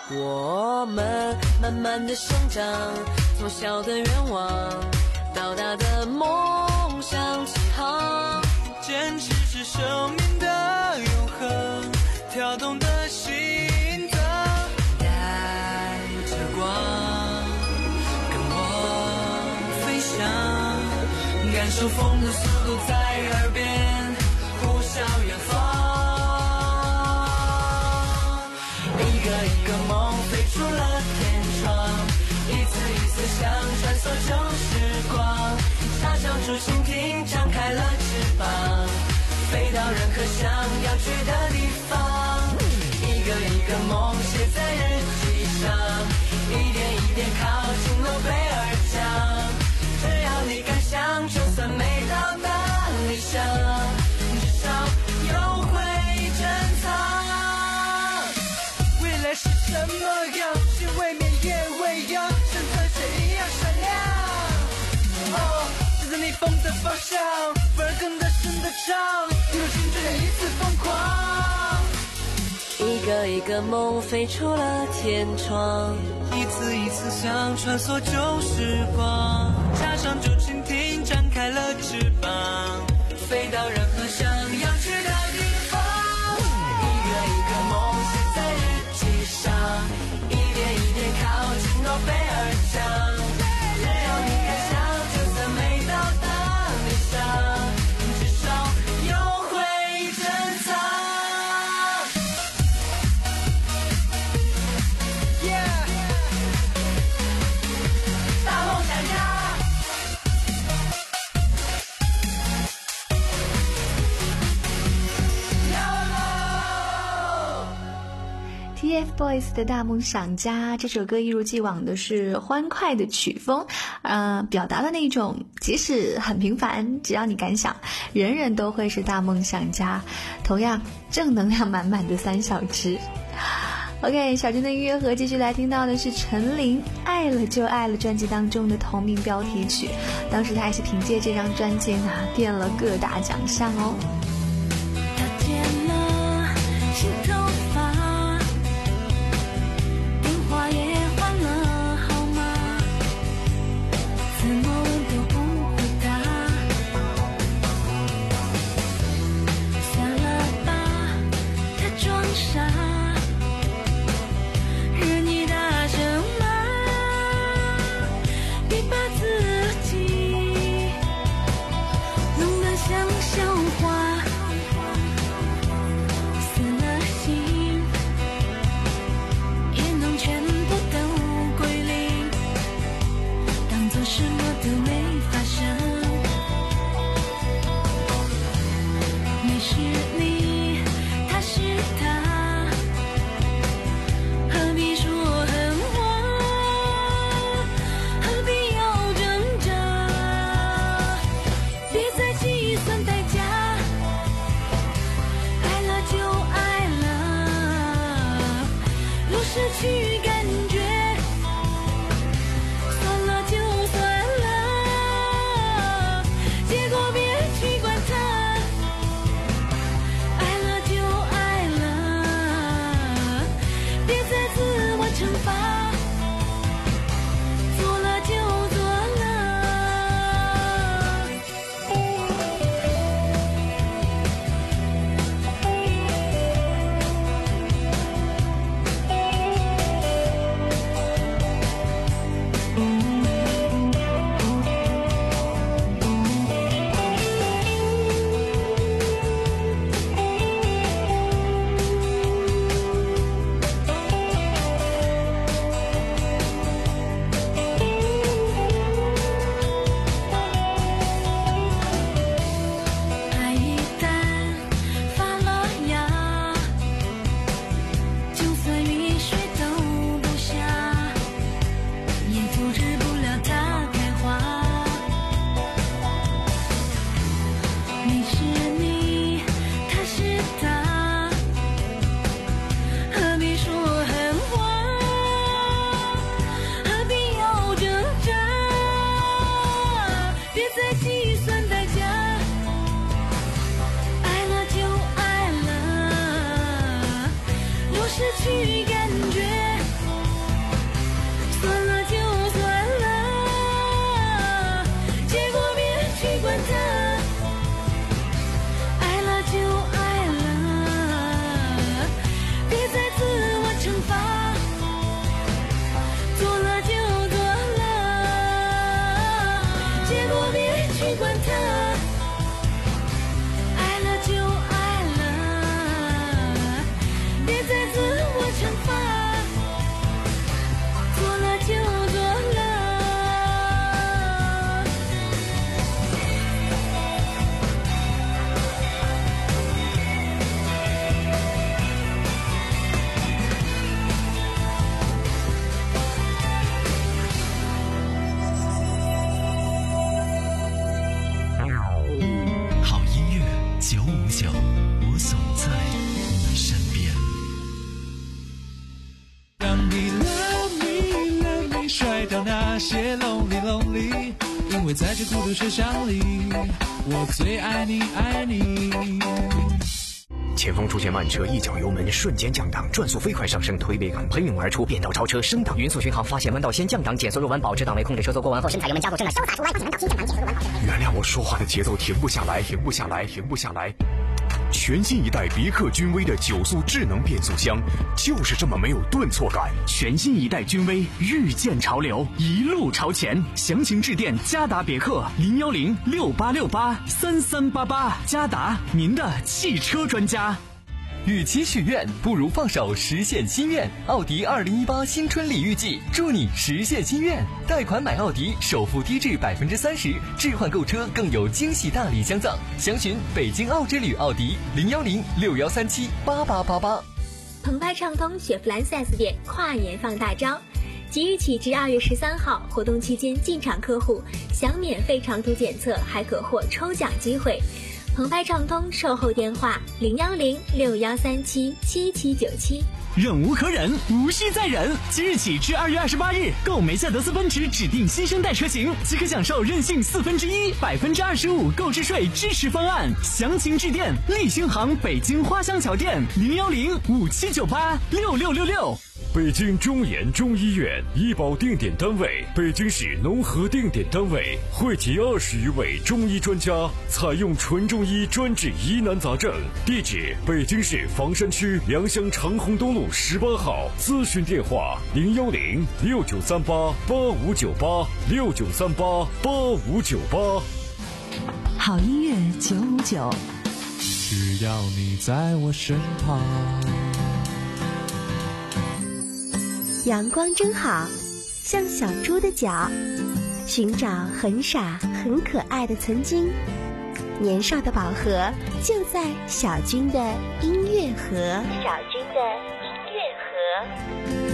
我们慢慢的生长，从小的愿望到大的梦想起航， 坚持是生命的永恒，跳动的心脏， 带着光跟我飞翔， 感受风的速度在耳边呼啸远方。一个一个梦飞出了天窗，一次一次想穿梭旧时光，插上竹蜻蜓，张开了翅膀，飞到任何想要去的地方。一个一个梦写在日记上，一点一点靠近诺贝尔奖。只要你敢想，就算没到达理想，至少有会珍藏。未来是什么样？是未免也未央，生存却一样闪亮。哦，就在逆风的方向，反而更大声的唱，一路心追一次疯狂。 一个一个梦飞出了天窗， 一次一次想穿梭旧时光，插上竹蜻蜓，张开了翅膀，飞到任何想要去的地方。一个一个梦写在日记上，一点一点靠近诺贝尔奖。只要你敢想，就算没到达理想，至少有会珍藏。 T F Boys 的大梦想家这首歌一如既往的是欢快的曲风，呃，表达了那种即使很平凡，只要你敢想，人人都会是大梦想家。同样正能量满满的三小只。OK， 小军的音乐盒继续来听到的是陈琳《爱了就爱了》专辑当中的同名标题曲，当时他也是凭借这张专辑拿遍了各大奖项哦。 他剪了新头发，电话也换了号码，怎么问都不回答，算了吧，他装傻，任你大声骂，别把自己弄得像笑话，死了心也能全部都归零，当作什么都没发生。你是你，他是他，何必说狠话，何必要挣扎，别再计算代价，爱了就爱了，若失去感觉，算了就算了，结果别去管它，爱了就爱了，别再自我惩罚，做了就做了。爱一旦发了芽，就算雨水都不下，也阻止不了它开花。你是你，他是他，何必说狠话，何必要挣扎，别再计算代价，爱了就爱了，若失去感觉， 里，因为在这孤独车厢里，我最爱你爱你。 前方出现慢车，一脚油门瞬间降档，转速飞快上升，推背感喷涌而出，变道超车升档，匀速巡航，发现弯道先降档，减速入弯，保持档位，控制车速过弯后，深踩油门加速，正在潇洒出弯，发现弯道先降档，减速入弯后。原谅我说话的节奏停不下来，停不下来，停不下来。全新一代别克君威的九速智能变速箱，就是这么没有顿挫感。 全新一代君威，遇见潮流，一路朝前。详情致电嘉达别克零幺零六八六八三三八八，嘉达，您的汽车专家。 与其许愿，不如放手实现心愿。奥迪二零一八新春礼遇季，祝你实现心愿。贷款买奥迪，首付低至百分之三十，置换购车更有惊喜大礼相赠。详询北京奥之旅奥迪零幺零六幺三七八八八八。 澎湃畅通雪佛兰 四 S 店跨年放大招，即日起至二月十三号，活动期间进场客户享免费长途检测，还可获抽奖机会。澎湃畅通售后电话零幺零六幺三七七七九七。 忍无可忍，无需再忍。即日起至二月二十八日，购梅赛德斯奔驰指定新生代车型，即可享受任性四分之一、百分之二十五购置税支持方案。详情致电立星行北京花乡桥店零幺零五七九八六六六六。 北京中研中医院医保定点单位，北京市农合定点单位，汇集二十余位中医专家，采用纯中医专治疑难杂症。地址：北京市房山区良乡长虹东路十八号。咨询电话：零幺零六九三八八五九八六九三八八五九八。 好音乐九五九， 只要你在我身旁。 阳光真好，像小猪的脚，寻找很傻很可爱的曾经。年少的宝盒就在小军的音乐盒。小军的音乐盒。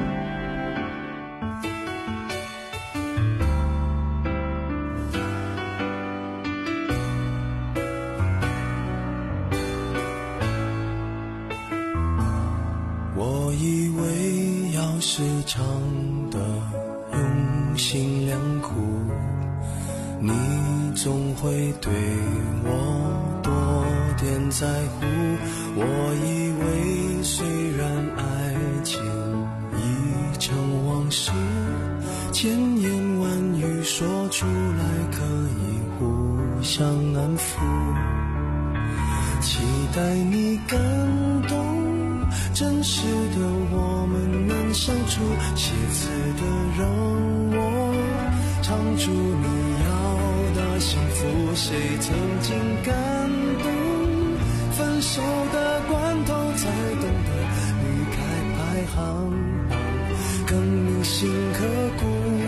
我以为要时常的用心良苦，你总会对我多点在乎。我以为虽然爱情已成往事，千言万语说出来可以互相安抚，期待你感动，真实的我们能相处，写词的让我唱出你要的幸福。谁曾经感动，分手的关头才懂得离开排行榜更铭心刻骨。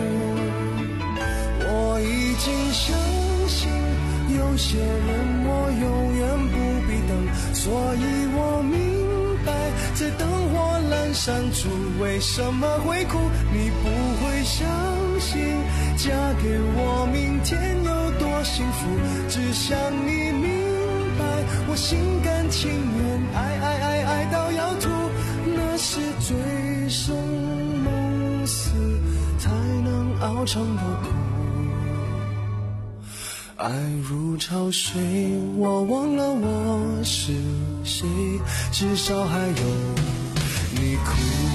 我已经相信有些人我永远不必等，所以我明在灯火阑珊处为什么会哭？你不会相信嫁给我明天有多幸福，只想你明白我心甘情愿爱爱爱爱到要吐，那是醉生梦死才能熬成的苦。爱如潮水，我忘了我是谁，至少还有你哭。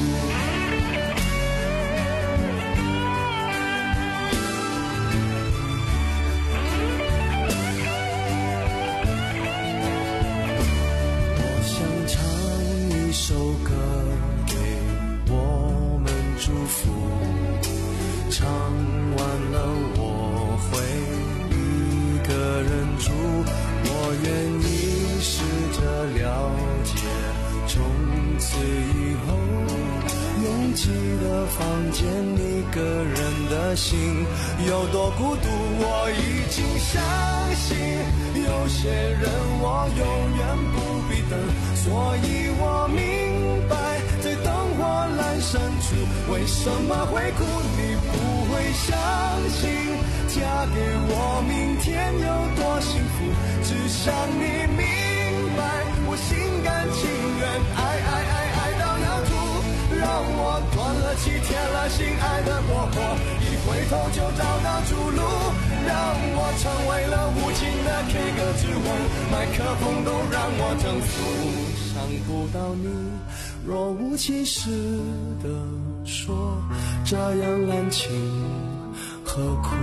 我想唱一首歌给我们祝福，唱完了我会一个人住，我愿意试着了解，从此以后拥挤的房间一个人的心有多孤独。我已经相信有些人我永远不必等，所以我明白在灯火阑珊处为什么会哭。你不会相信嫁给我明天有多幸福，只想你明白我心甘情愿爱爱爱爱到要吐，让我断了气，铁了心，爱的过火，一会回头就找到出路，让我成为了无情的 K 歌之王，麦克风都让我整肃，想不到你若无其事地说，这样安静何苦？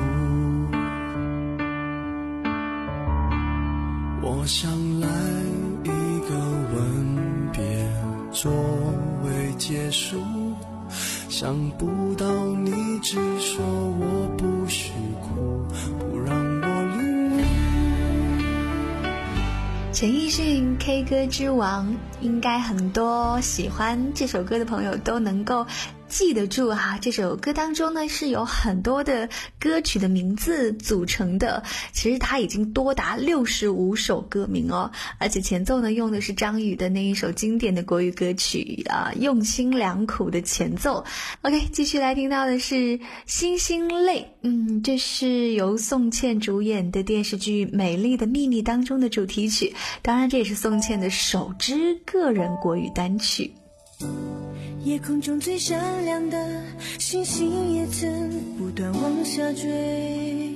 我想来一个吻别作为结束，想不到你只说我不许哭，不让我领悟。 陈奕迅 K 歌之王，应该很多喜欢这首歌的朋友都能够记得住哈，这首歌当中呢是有很多的歌曲的名字组成的，其实它已经多达六十五首歌名哦，而且前奏呢用的是张宇的那一首经典的国语歌曲啊、呃，用心良苦的前奏。OK， 继续来听到的是《星星泪》，嗯，这是由宋茜主演的电视剧《美丽的秘密》当中的主题曲，当然这也是宋茜的首支个人国语单曲。 夜空中最闪亮的星星也曾不断往下坠，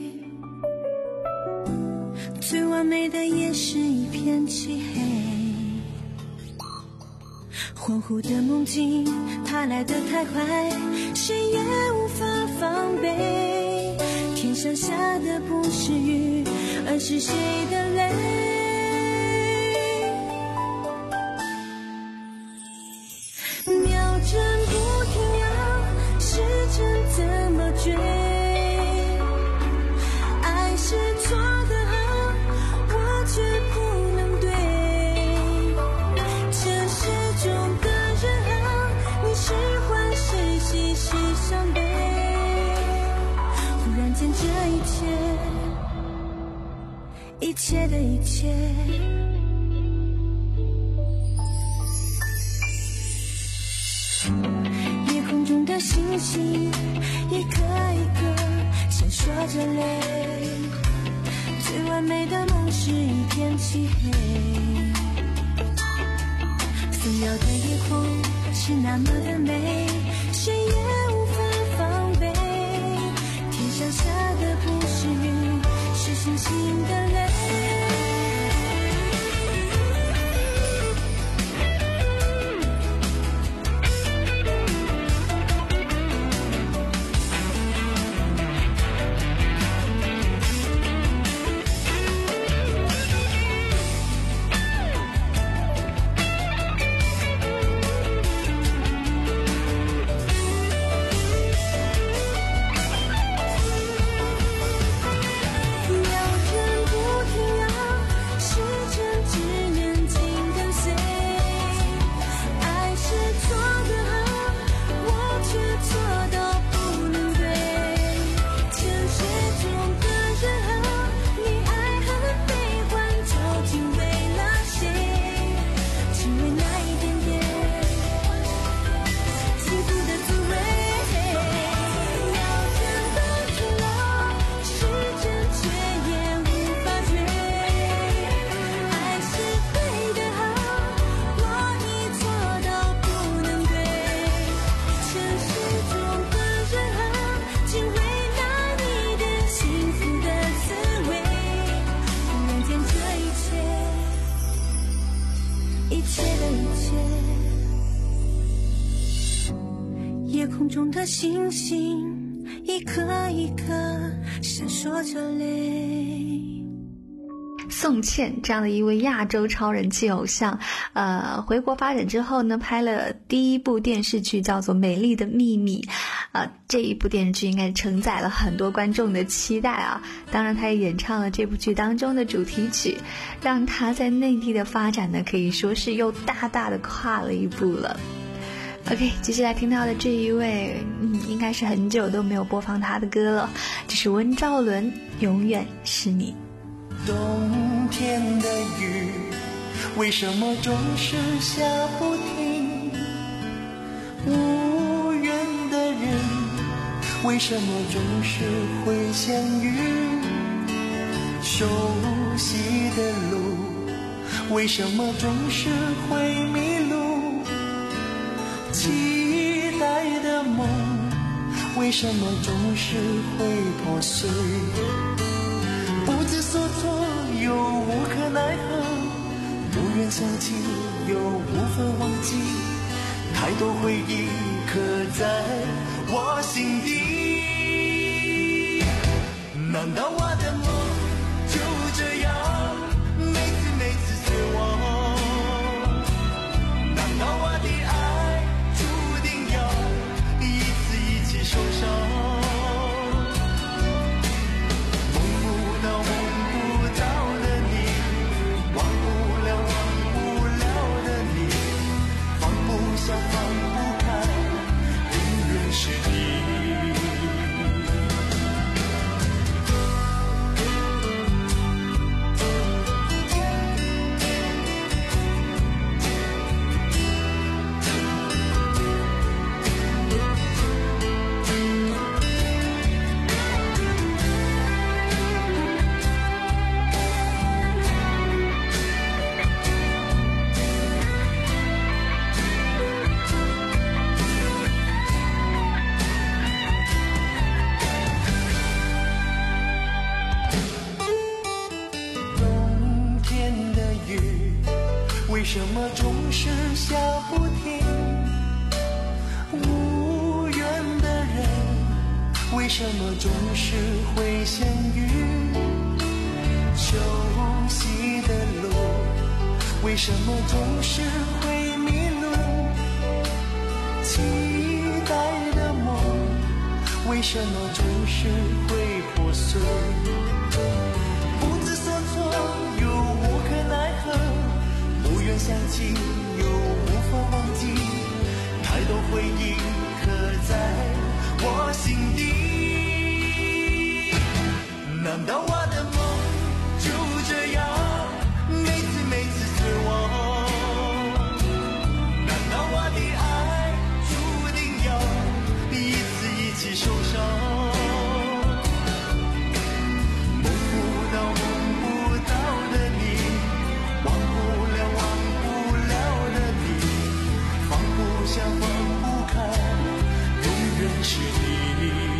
最完美的也是一片漆黑，恍惚的梦境它来得太快，谁也无法防备，天上下的不是雨，而是谁的泪。秒针不停摇，时针怎么追？爱是错的好，我却不能对。城市中的人好，你是欢谁喜喜伤悲？忽然间这一切，一切的一切。的星星一颗一颗闪烁着泪，最完美的梦是一片漆黑，纷扰的夜空是那么的美，谁也无法防备，天上下的不是雨，是星星的泪。夜空中的星星一颗一颗闪烁着泪。 宋茜这样的一位亚洲超人气偶像，呃，回国发展之后呢，拍了第一部电视剧叫做《美丽的秘密》，呃，这一部电视剧应该承载了很多观众的期待啊。当然，他也演唱了这部剧当中的主题曲，让他在内地的发展呢，可以说是又大大的跨了一步了。OK， 接下来听到的这一位，嗯，应该是很久都没有播放他的歌了，这是温兆伦，《永远是你》。 冬天的雨为什么总是下不停？无缘的人为什么总是会相遇？熟悉的路为什么总是会迷路？期待的梦为什么总是会破碎？不知所措，又无可奈何，不愿想起，又无法忘记，太多回忆刻在我心底。难道我的梦就这样每次每次绝望？难道我的爱注定要一次一起受伤？梦不到梦不到的你，忘不了忘不了的你，放不下放不开，永远是你。为什么总是下不停？无缘的人，为什么总是会相遇？熟悉的路，为什么总是会迷路？期待的梦，为什么总是会破碎？不知所措，又无可奈何，不愿想起，又无法忘记，太多回忆刻在我心底。难道我的梦就这样每次每次绝望？难道我的爱注定要一次一起受伤？梦不到梦不到的你，忘不了忘不了的你，放不下放不开，永远是你。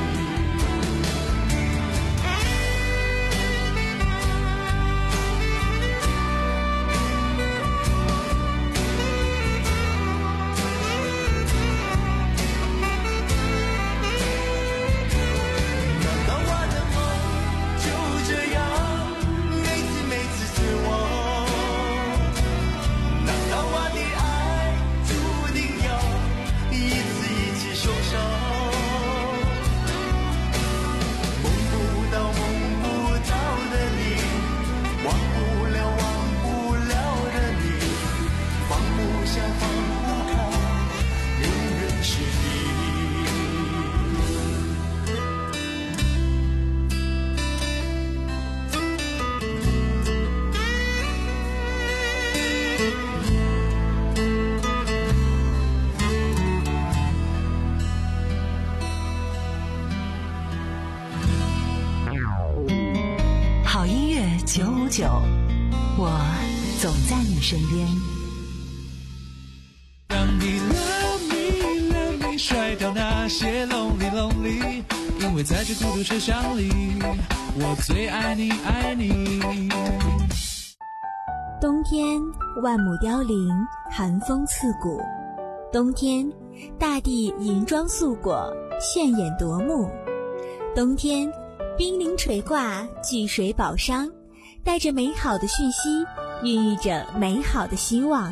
好音乐九五九，我总在你身边。 让你 love me love me 甩掉那些 lonely lonely， 因为在这孤独车厢里，我最爱你爱你。 冬天万木凋零，寒风刺骨。冬天大地银装素裹，炫眼夺目。冬天冰凌垂挂，巨水宝商，带着美好的讯息，孕育着美好的希望。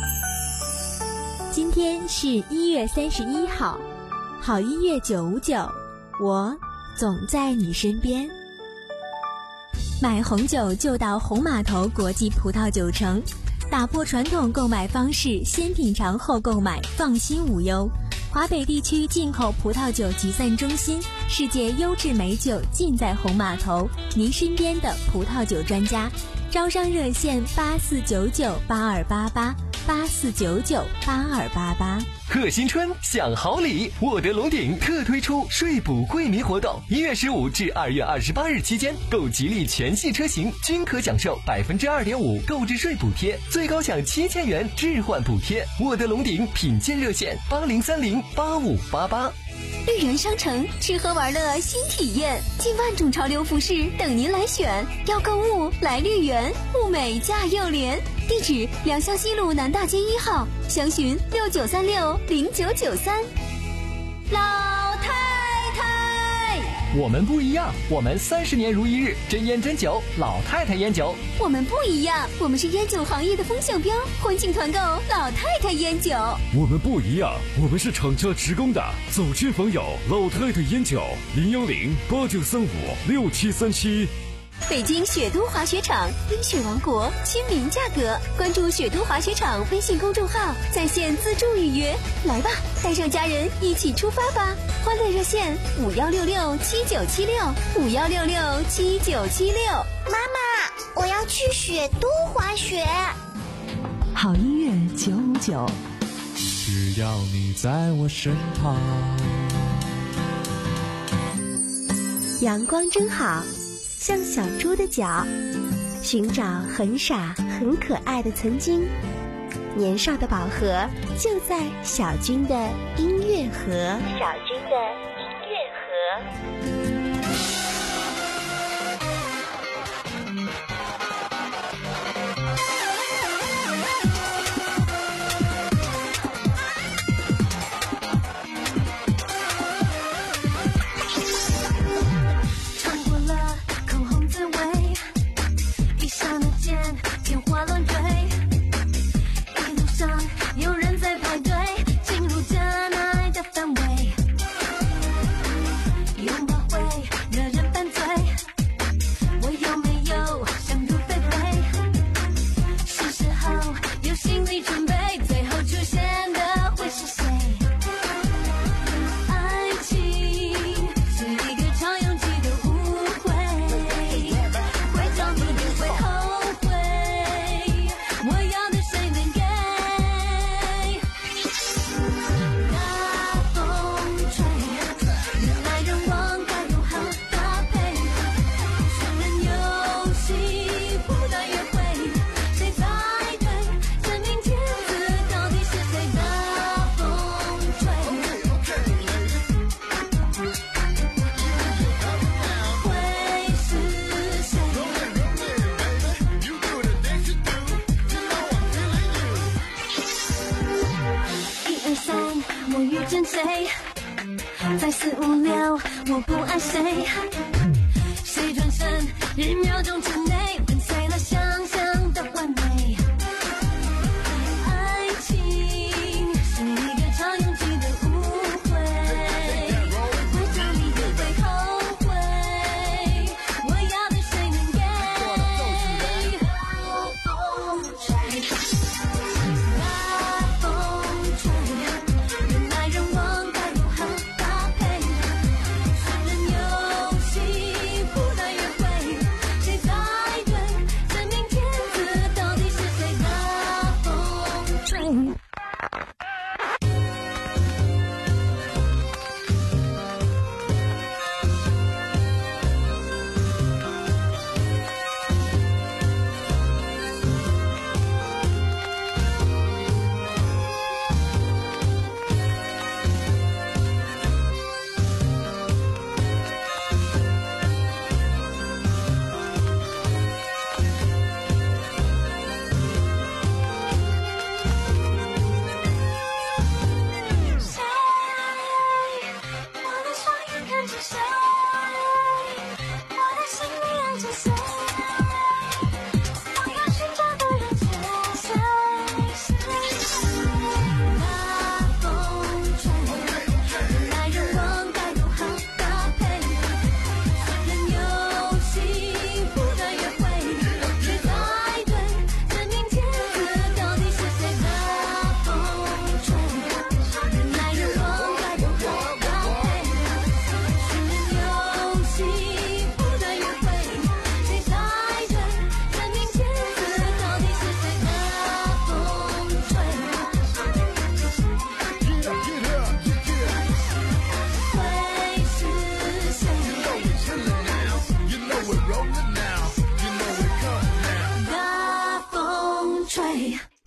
今天是一月三十一号，好音乐九五九，我总在你身边。买红酒就到红码头国际葡萄酒城，打破传统购买方式，先品尝后购买，放心无忧。华北地区进口葡萄酒集散中心，世界优质美酒尽在红码头，您身边的葡萄酒专家。招商热线八四九九八二八八， 八四九九八二八八。 贺新春享好礼，沃德龙鼎特推出税补惠民活动，一月十五至二月二十八日期间，购吉利全系车型均可享受百分之二点五购置税补贴，最高享七千元置换补贴。沃德龙鼎品鉴热线八零三零八五八八。 绿园商城吃喝玩乐新体验，近万种潮流服饰等您来选。要购物来绿园，物美价又廉。地址：良乡西路南大街一号，详询六九三六零九九三。老太太， 我们不一样，我们三十年如一日，真烟真酒，老太太烟酒。 我们不一样，我们是烟酒行业的风向标，欢庆团购老太太烟酒。 我们不一样，我们是厂家直供的，走亲访友老太太烟酒，零幺零八九三五六七三七。 北京雪都滑雪场，冰雪王国，亲民价格。关注雪都滑雪场微信公众号，在线自助预约。来吧，带上家人一起出发吧！欢乐热线五幺六六七九七六五幺六六七九七六。 妈妈，我要去雪都滑雪。 好音乐九五九， 只要你在我身旁。 阳光真好，像小猪的脚，寻找很傻很可爱的曾经。年少的宝盒就在小军的音乐盒。小军的音乐盒。 在四五六，我不爱谁，谁转身，一秒钟之内粉碎了想象的完美。爱情是一个超拥挤的误会，会让你也会后悔。我要的谁能给？大风吹，大风吹，人来人往该如何搭配？双人游戏，不断约会，谁在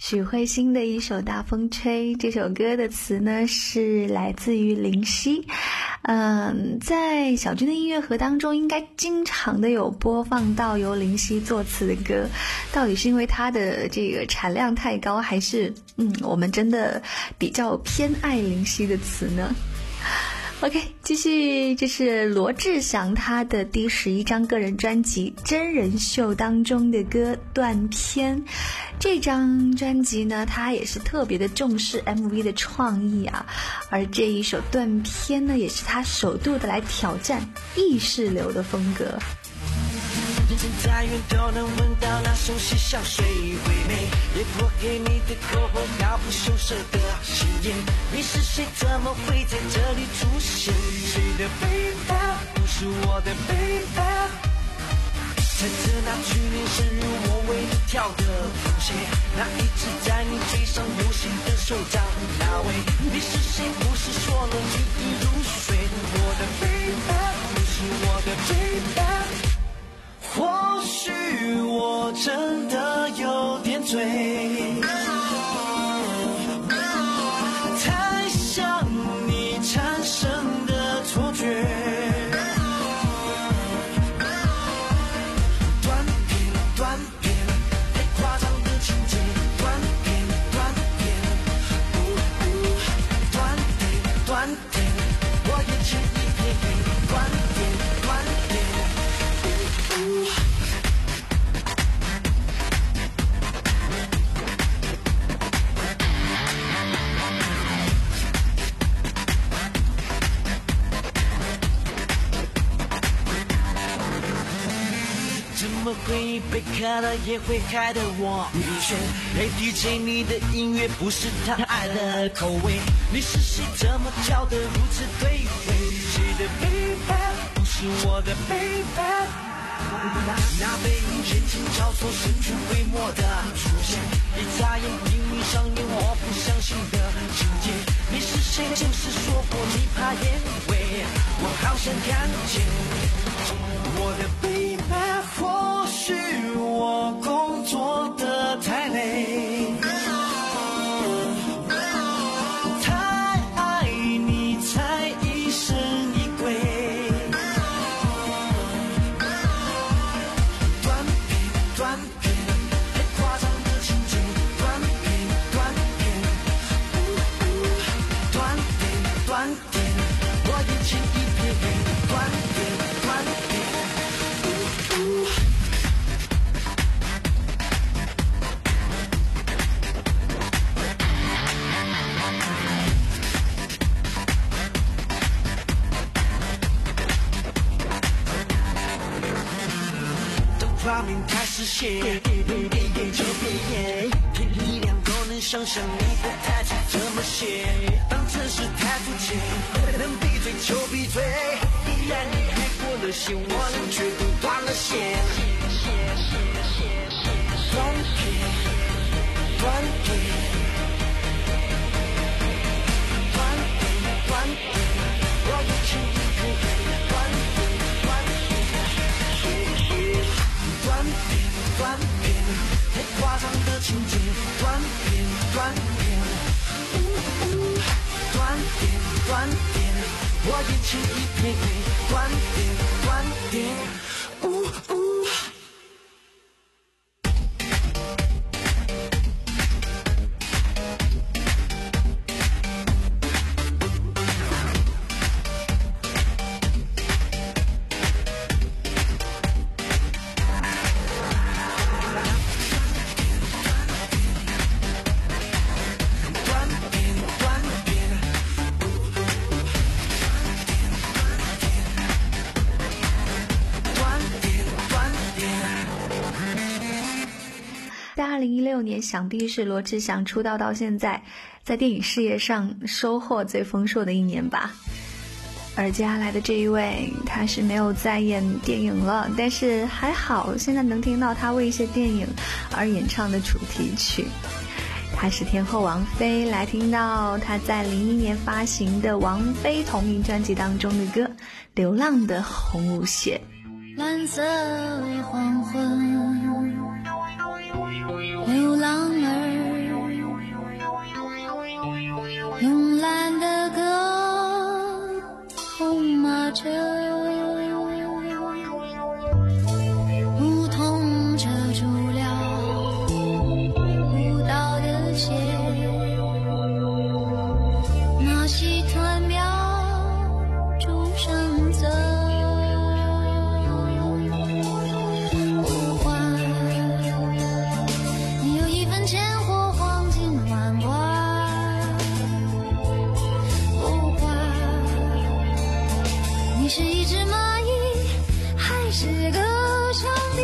许慧欣的一首《大风吹》，这首歌的词呢是来自于林夕。嗯，在小军的音乐盒当中应该经常的有播放到由林夕作词的歌，到底是因为他的这个产量太高，还是嗯我们真的比较偏爱林夕的词呢？ OK， 继续，这是罗志祥他的第十一张个人专辑《真人秀》当中的歌《断片》。这张专辑呢，他也是特别的重视 M V 的创意啊，而这一首《断片》呢，也是他首度的来挑战意识流的风格。 人站在远都能闻到那熟悉香水味美，也泼给你的口红毫不羞涩的鲜艳。你是谁？怎么会在这里出现？谁的 baby 不是我的 baby？ 猜测那去年生日我为你跳的舞鞋，那一直在你嘴上游戏的手掌那位，你是谁？不是说了你已入睡？我的 baby 不是我的 baby。或许我真的有点醉，太像你产生的错觉。断片，断片，太夸张的情节。断片，断片，呜呜，断片，断片，我眼前一片黑。断片，断片。怎么会一杯可乐也会害得我晕眩？嘿 D J， 你的音乐不是他爱的口味。你是谁？怎么跳得如此对味？谁的 baby 不是我的 baby？ 那背影眼睛交错，神出鬼没的出现，一眨眼屏幕上演我不相信的情节。你是谁？就是说过你怕烟味，我好想看见我的 baby。或许我工作的太累，太爱你才疑神疑鬼。断片，断片，太夸张的情节。断片，断片，呜呜，断片，断片，我眼前一片黑。断片，断片。画面太实现，就别演，凭力量都能想象你的台词怎么写。当城市太肤浅，能闭嘴就闭嘴。依然你还过了线，我能却都断了线。断片，断片，断片，断片，我眼前一片黑。断片，断片。断片，断片，太夸张的情节。断片，断片，呜呜，断片，断片，我眼前一片黑。断片，断片，呜呜。 二零一六年想必是罗志祥出道到现在在电影事业上收获最丰硕的一年吧。而接下来的这一位他是没有再演电影了，但是还好现在能听到他为一些电影而演唱的主题曲。她是天后王菲，来听到她在零一年发行的王菲同名专辑当中的歌《流浪的红舞鞋》。 蓝色为黄昏，流浪儿慵懒的歌，红马车，梧桐遮住了舞蹈的鞋，那戏团描出声色，不管你有一分钱或黄金万贯，不管你是一只蚂蚁还是个上帝。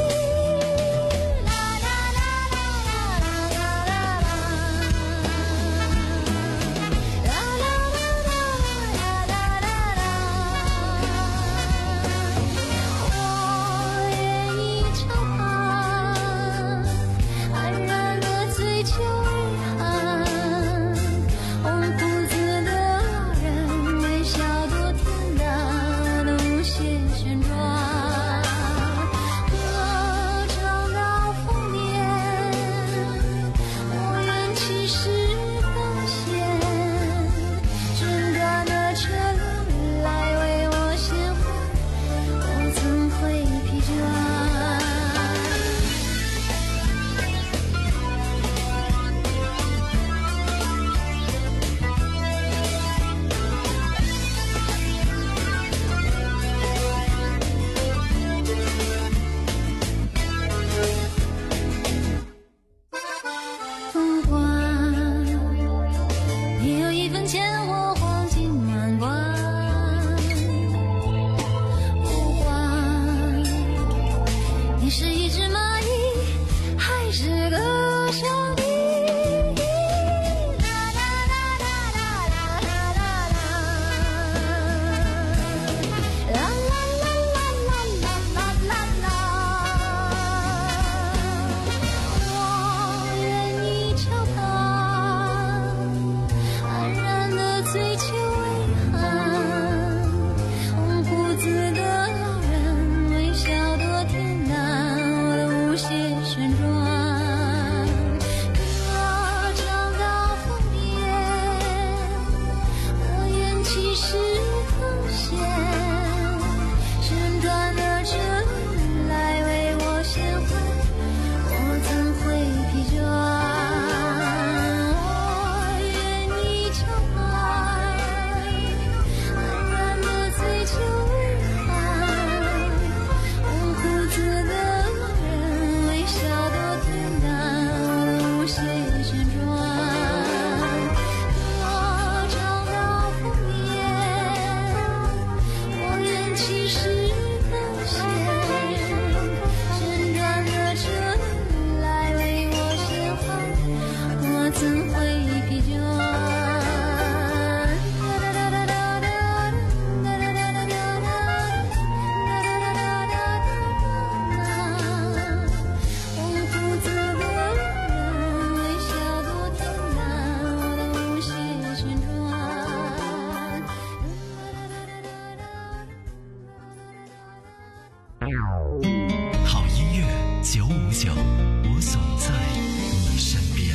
好音乐九五九，我总在你身边。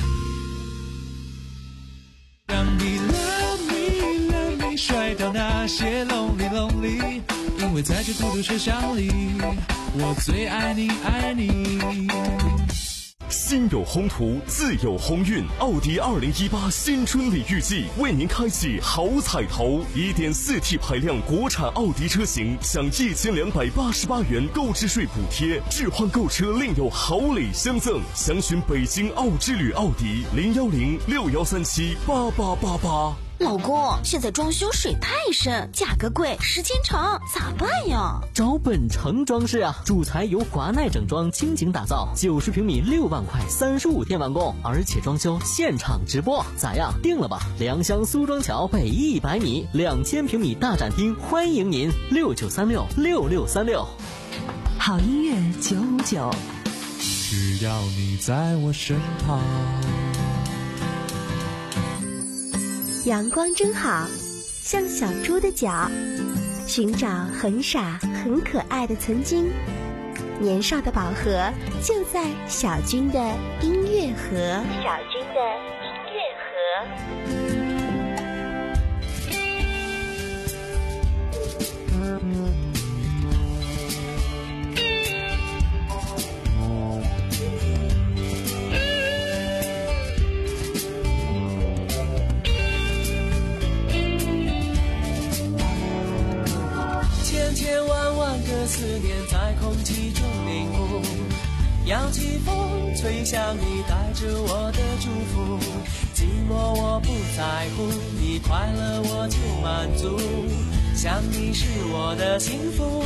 让你 love me love me 甩掉那些 lonely lonely， 因为在这孤独车厢里，我最爱你爱你。 心有宏图，自有鸿运。奥迪二零一八新春礼遇季为您开启好彩头， 一点四 T 排量国产奥迪车型享一千两百八十八元购置税补贴，置换购车另有好礼相赠。详询北京奥之旅奥迪零幺零六幺三七八八八八。 老公，现在装修水太深，价格贵，时间长，咋办呀？ 找本城装饰啊，主材由华奈整装倾情打造，九十平米六万块，三十五天完工，而且装修现场直播，咋样？定了吧？良乡苏庄桥北一百米，两千平米大展厅，欢迎您六九三六六六三六。 好音乐九五九， 只要你在我身旁。 阳光真好，像小猪的脚，寻找很傻很可爱的曾经。年少的宝盒就在小军的音乐盒。小军的音乐盒。 思念在空气中凝固，扬起风吹向你，带着我的祝福。寂寞我不在乎，你快乐我就满足，想你是我的幸福。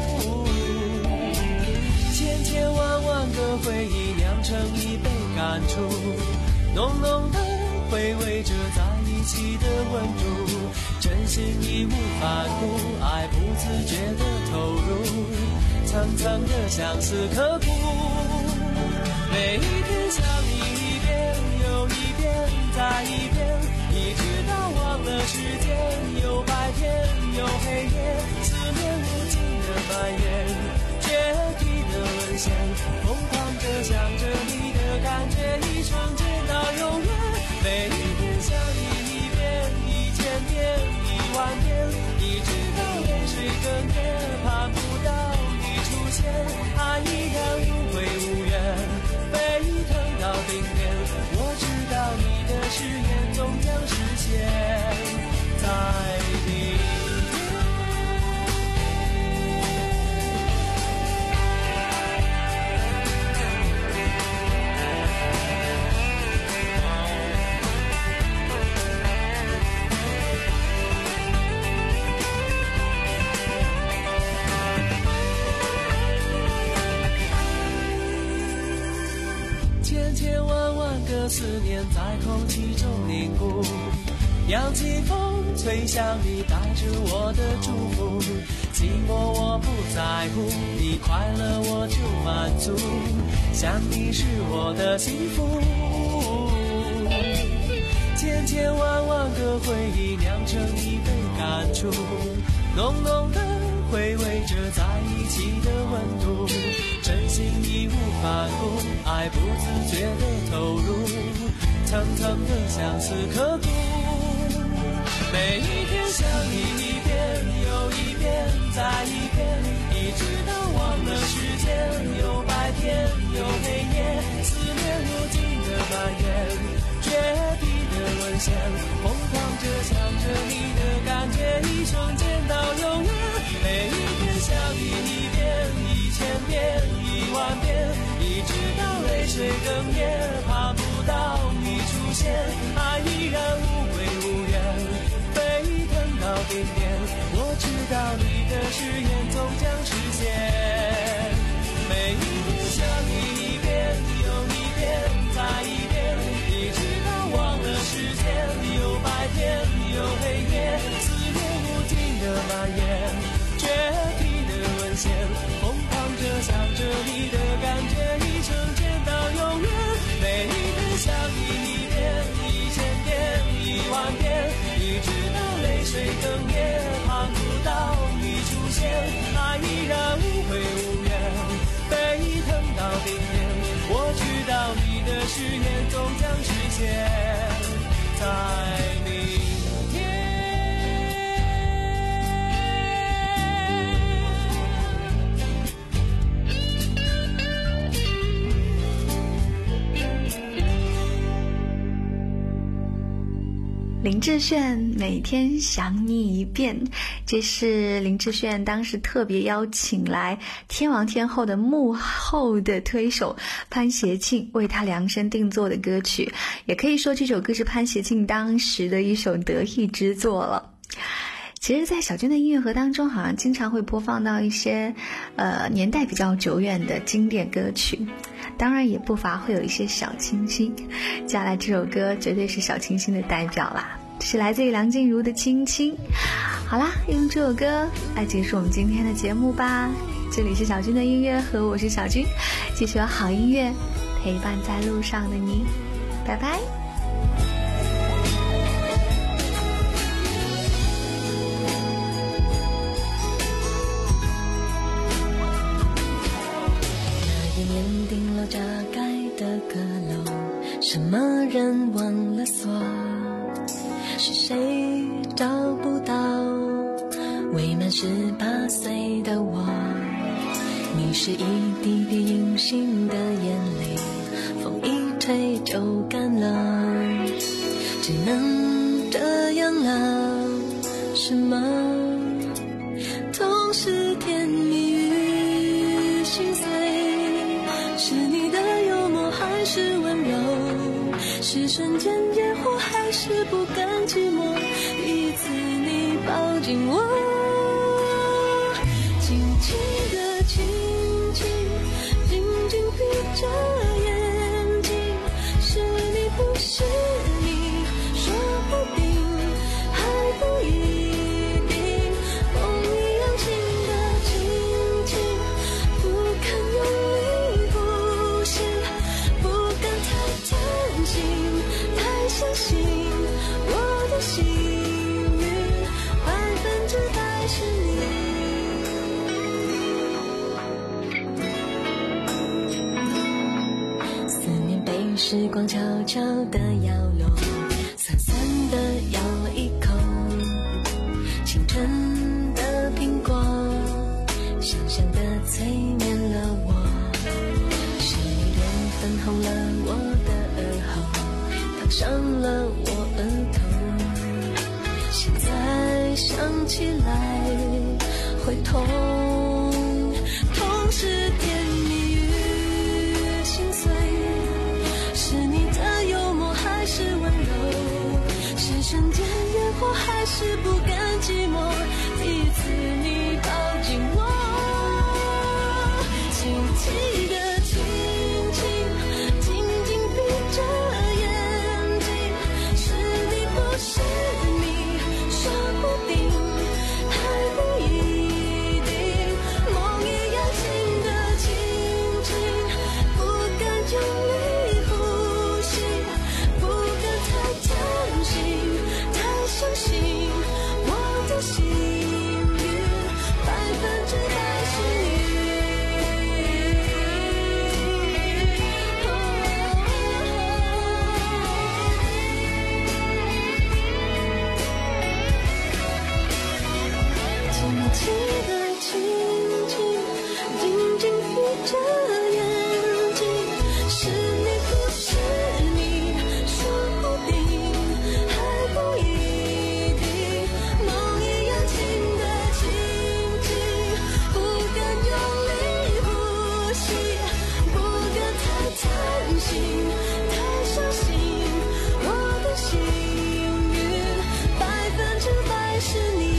千千万万个回忆酿成一杯感触，浓浓的回味着在一起的温度，真心义无反顾，爱不自觉的投入，层层的相思刻骨。每一天想你一遍又一遍再一遍，一直到忘了时间，有白天有黑夜，思念无尽的蔓延，决堤的沦陷，疯狂着想着你的感觉，一瞬间到永远。每一天想你一遍一千遍一万遍，一直到泪水哽咽，盼不到你出现，爱依然无悔无怨，沸腾到顶点。我知道你的誓言终将实现，在明思念在空气中凝固，扬起风吹向你，带着我的祝福。寂寞我不在乎，你快乐我就满足，想你是我的幸福。千千万万个回忆酿成一杯感触，浓浓的回味着在一起的温度，真心义无反顾，爱不自觉的投入，层层的相思刻骨。每一天想你一遍又一遍再一遍，一直到忘了时间，有白天有黑夜，思念无尽的蔓延，决堤的沦陷，疯狂着想着你的感觉，一瞬间到永远。每一天想你一遍一千遍一万遍，一直到泪水哽咽，盼不到你出现，爱依然无悔无怨，沸腾到顶点。我知道你的誓言终将实现，每一天想你一遍又一遍再一遍，一直到忘了时间，有白天有黑夜，思念无尽的蔓延，决堤的沦陷，疯狂着想着你的感觉，一瞬间到永远。每一天想你一遍一千遍一万遍，一直到泪水哽咽，盼不到你出现，爱依然无悔无怨，沸腾到顶点。我知道你的誓言终将实现，在明天。 林志炫每天想你一遍，这是林志炫当时特别邀请来天王天后的幕后的推手潘协庆为他量身定做的歌曲，也可以说这首歌是潘协庆当时的一首得意之作了。其实在小军的音乐盒当中好像经常会播放到一些呃年代比较久远的经典歌曲，当然也不乏会有一些小清新，接下来这首歌绝对是小清新的代表啦，是来自于梁静茹的《亲亲》。好啦，用这首歌来结束我们今天的节目吧。这里是小军的音乐盒，我是小军，继续有好音乐陪伴在路上的你，拜拜。 加盖的阁楼，什么人忘了锁？是谁找不到未满十八岁的我？你是一滴滴隐形的眼泪，风一吹就干了，只能这样了，是吗？总是甜蜜语是瞬间野火，还是不甘寂寞？第一次你抱紧我，轻轻的亲亲，紧紧闭着眼睛，是你不是你，说不定还不一定，梦一样轻的亲亲，不敢用力呼吸，不敢太贪心，太相信我的幸运，百分之百是你。思念被时光悄悄地摇落，酸酸的咬了一口，清晨的苹果，香香的催眠了我，是你脸粉红了我的耳后，烫伤了我额头，现在想起来会痛，痛是甜蜜与心碎，是你的幽默还是温柔，是瞬间野火还是不甘寂寞？第一次你抱紧我，轻轻的亲亲，紧紧闭着眼睛，是你不是你，说不定还不一定，梦一样轻的亲亲，不敢用力呼吸，不敢太贪心，太相信我的幸运，百分之百是你。轻轻的亲亲，紧紧闭着眼睛，是你不是你，说不定还不一定，梦一样轻的亲亲，不敢用力呼吸，不敢太贪心，太相信我的幸运，百分之百是你。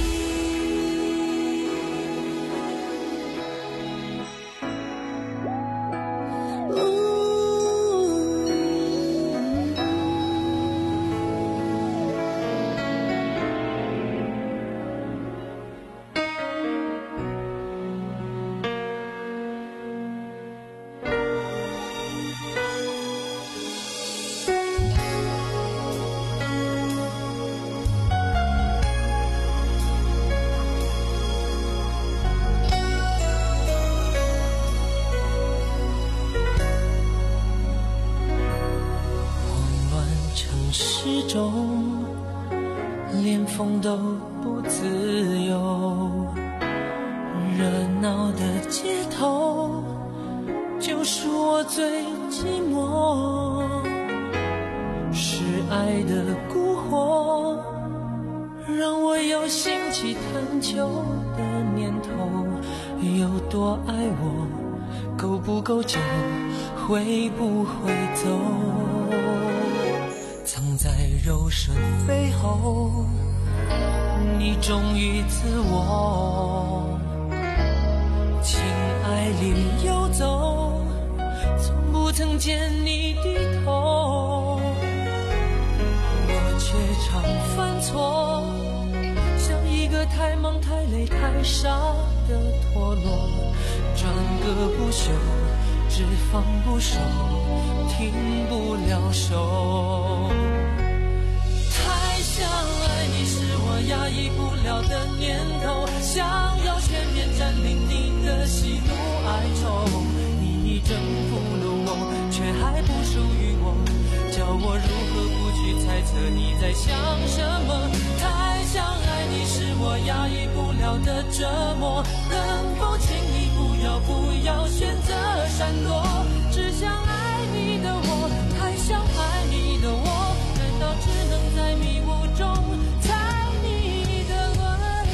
始终连风都不自由，热闹的街头就是我最寂寞，是爱的蛊惑让我有兴起探究的念头，有多爱我，够不够久，会不会走，藏在柔顺背后，你忠于自我，情爱里游走，从不曾见你低头，我却常犯错，像一个太忙太累太傻的陀螺，转个不休，只放不收，停不了手。太想爱你是我压抑不了的念头，想要全面占领你的喜怒哀愁，你已征服了我，却还不属于我，叫我如何不去猜测你在想什么。太想爱你是我压抑不了的折磨，能否请你不要不要选择闪躲，只想爱你的我，太想爱你的我，难道只能在迷雾中猜你的轮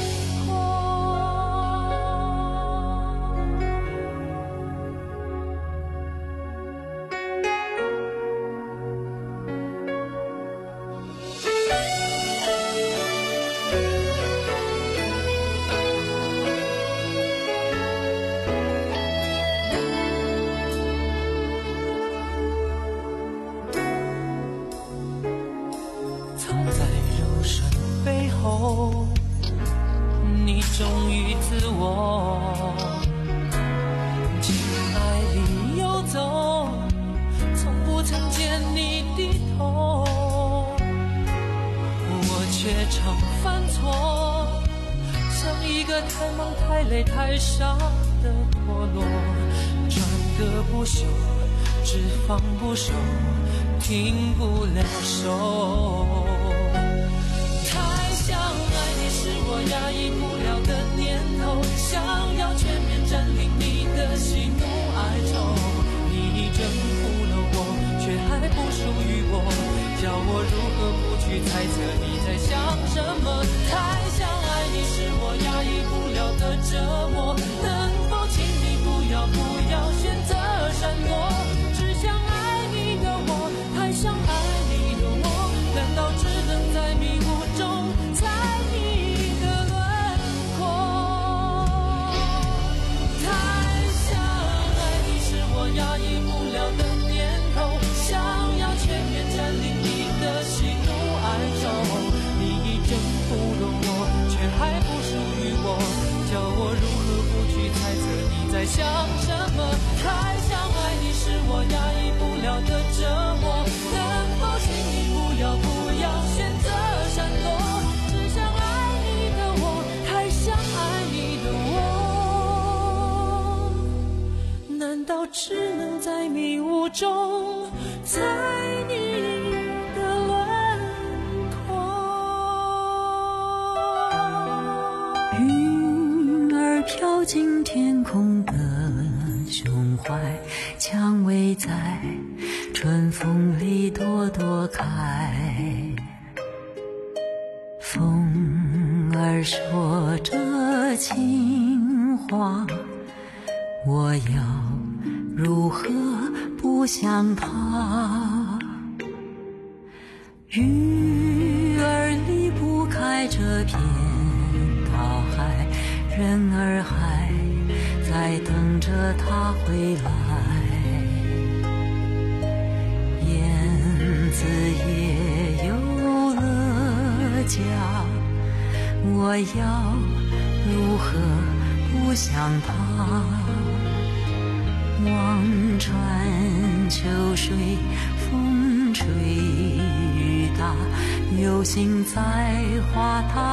廓？ 后，你忠于自我，情爱里游走，从不曾见你低头，我却常犯错，像一个太忙太累太傻的陀螺，转个不休，只放不收，停不了手。太想爱你是我压抑不了的念头，想要全面占领你的喜怒哀愁，你征服了我，却还不属于我，叫我如何不去猜测你在想什么。太想爱你是我压抑不了的折磨，能否请你不要不要选择闪躲，只想爱你的我，太想爱你的我，难道只能在迷雾中猜你的轮廓。太想爱你是我压抑不了的念头，想要全面占领你的喜怒哀愁，你已征服了我，却还不属于我，叫我如何不去猜测你在想什么。太想爱你是我压抑不了的折磨，能否请你不要不要选择闪躲，只想爱你的我，太想爱你的我，难道只能在迷雾中猜你的轮廓。 云儿飘进天空的胸怀，蔷薇在春风里朵朵开，风儿说着情话，我要如何不想他？鱼儿离不开这片大海，人儿还在等着他回来，燕子也有了家，我要如何不想他？望穿秋水，风吹雨打，有心在花塔。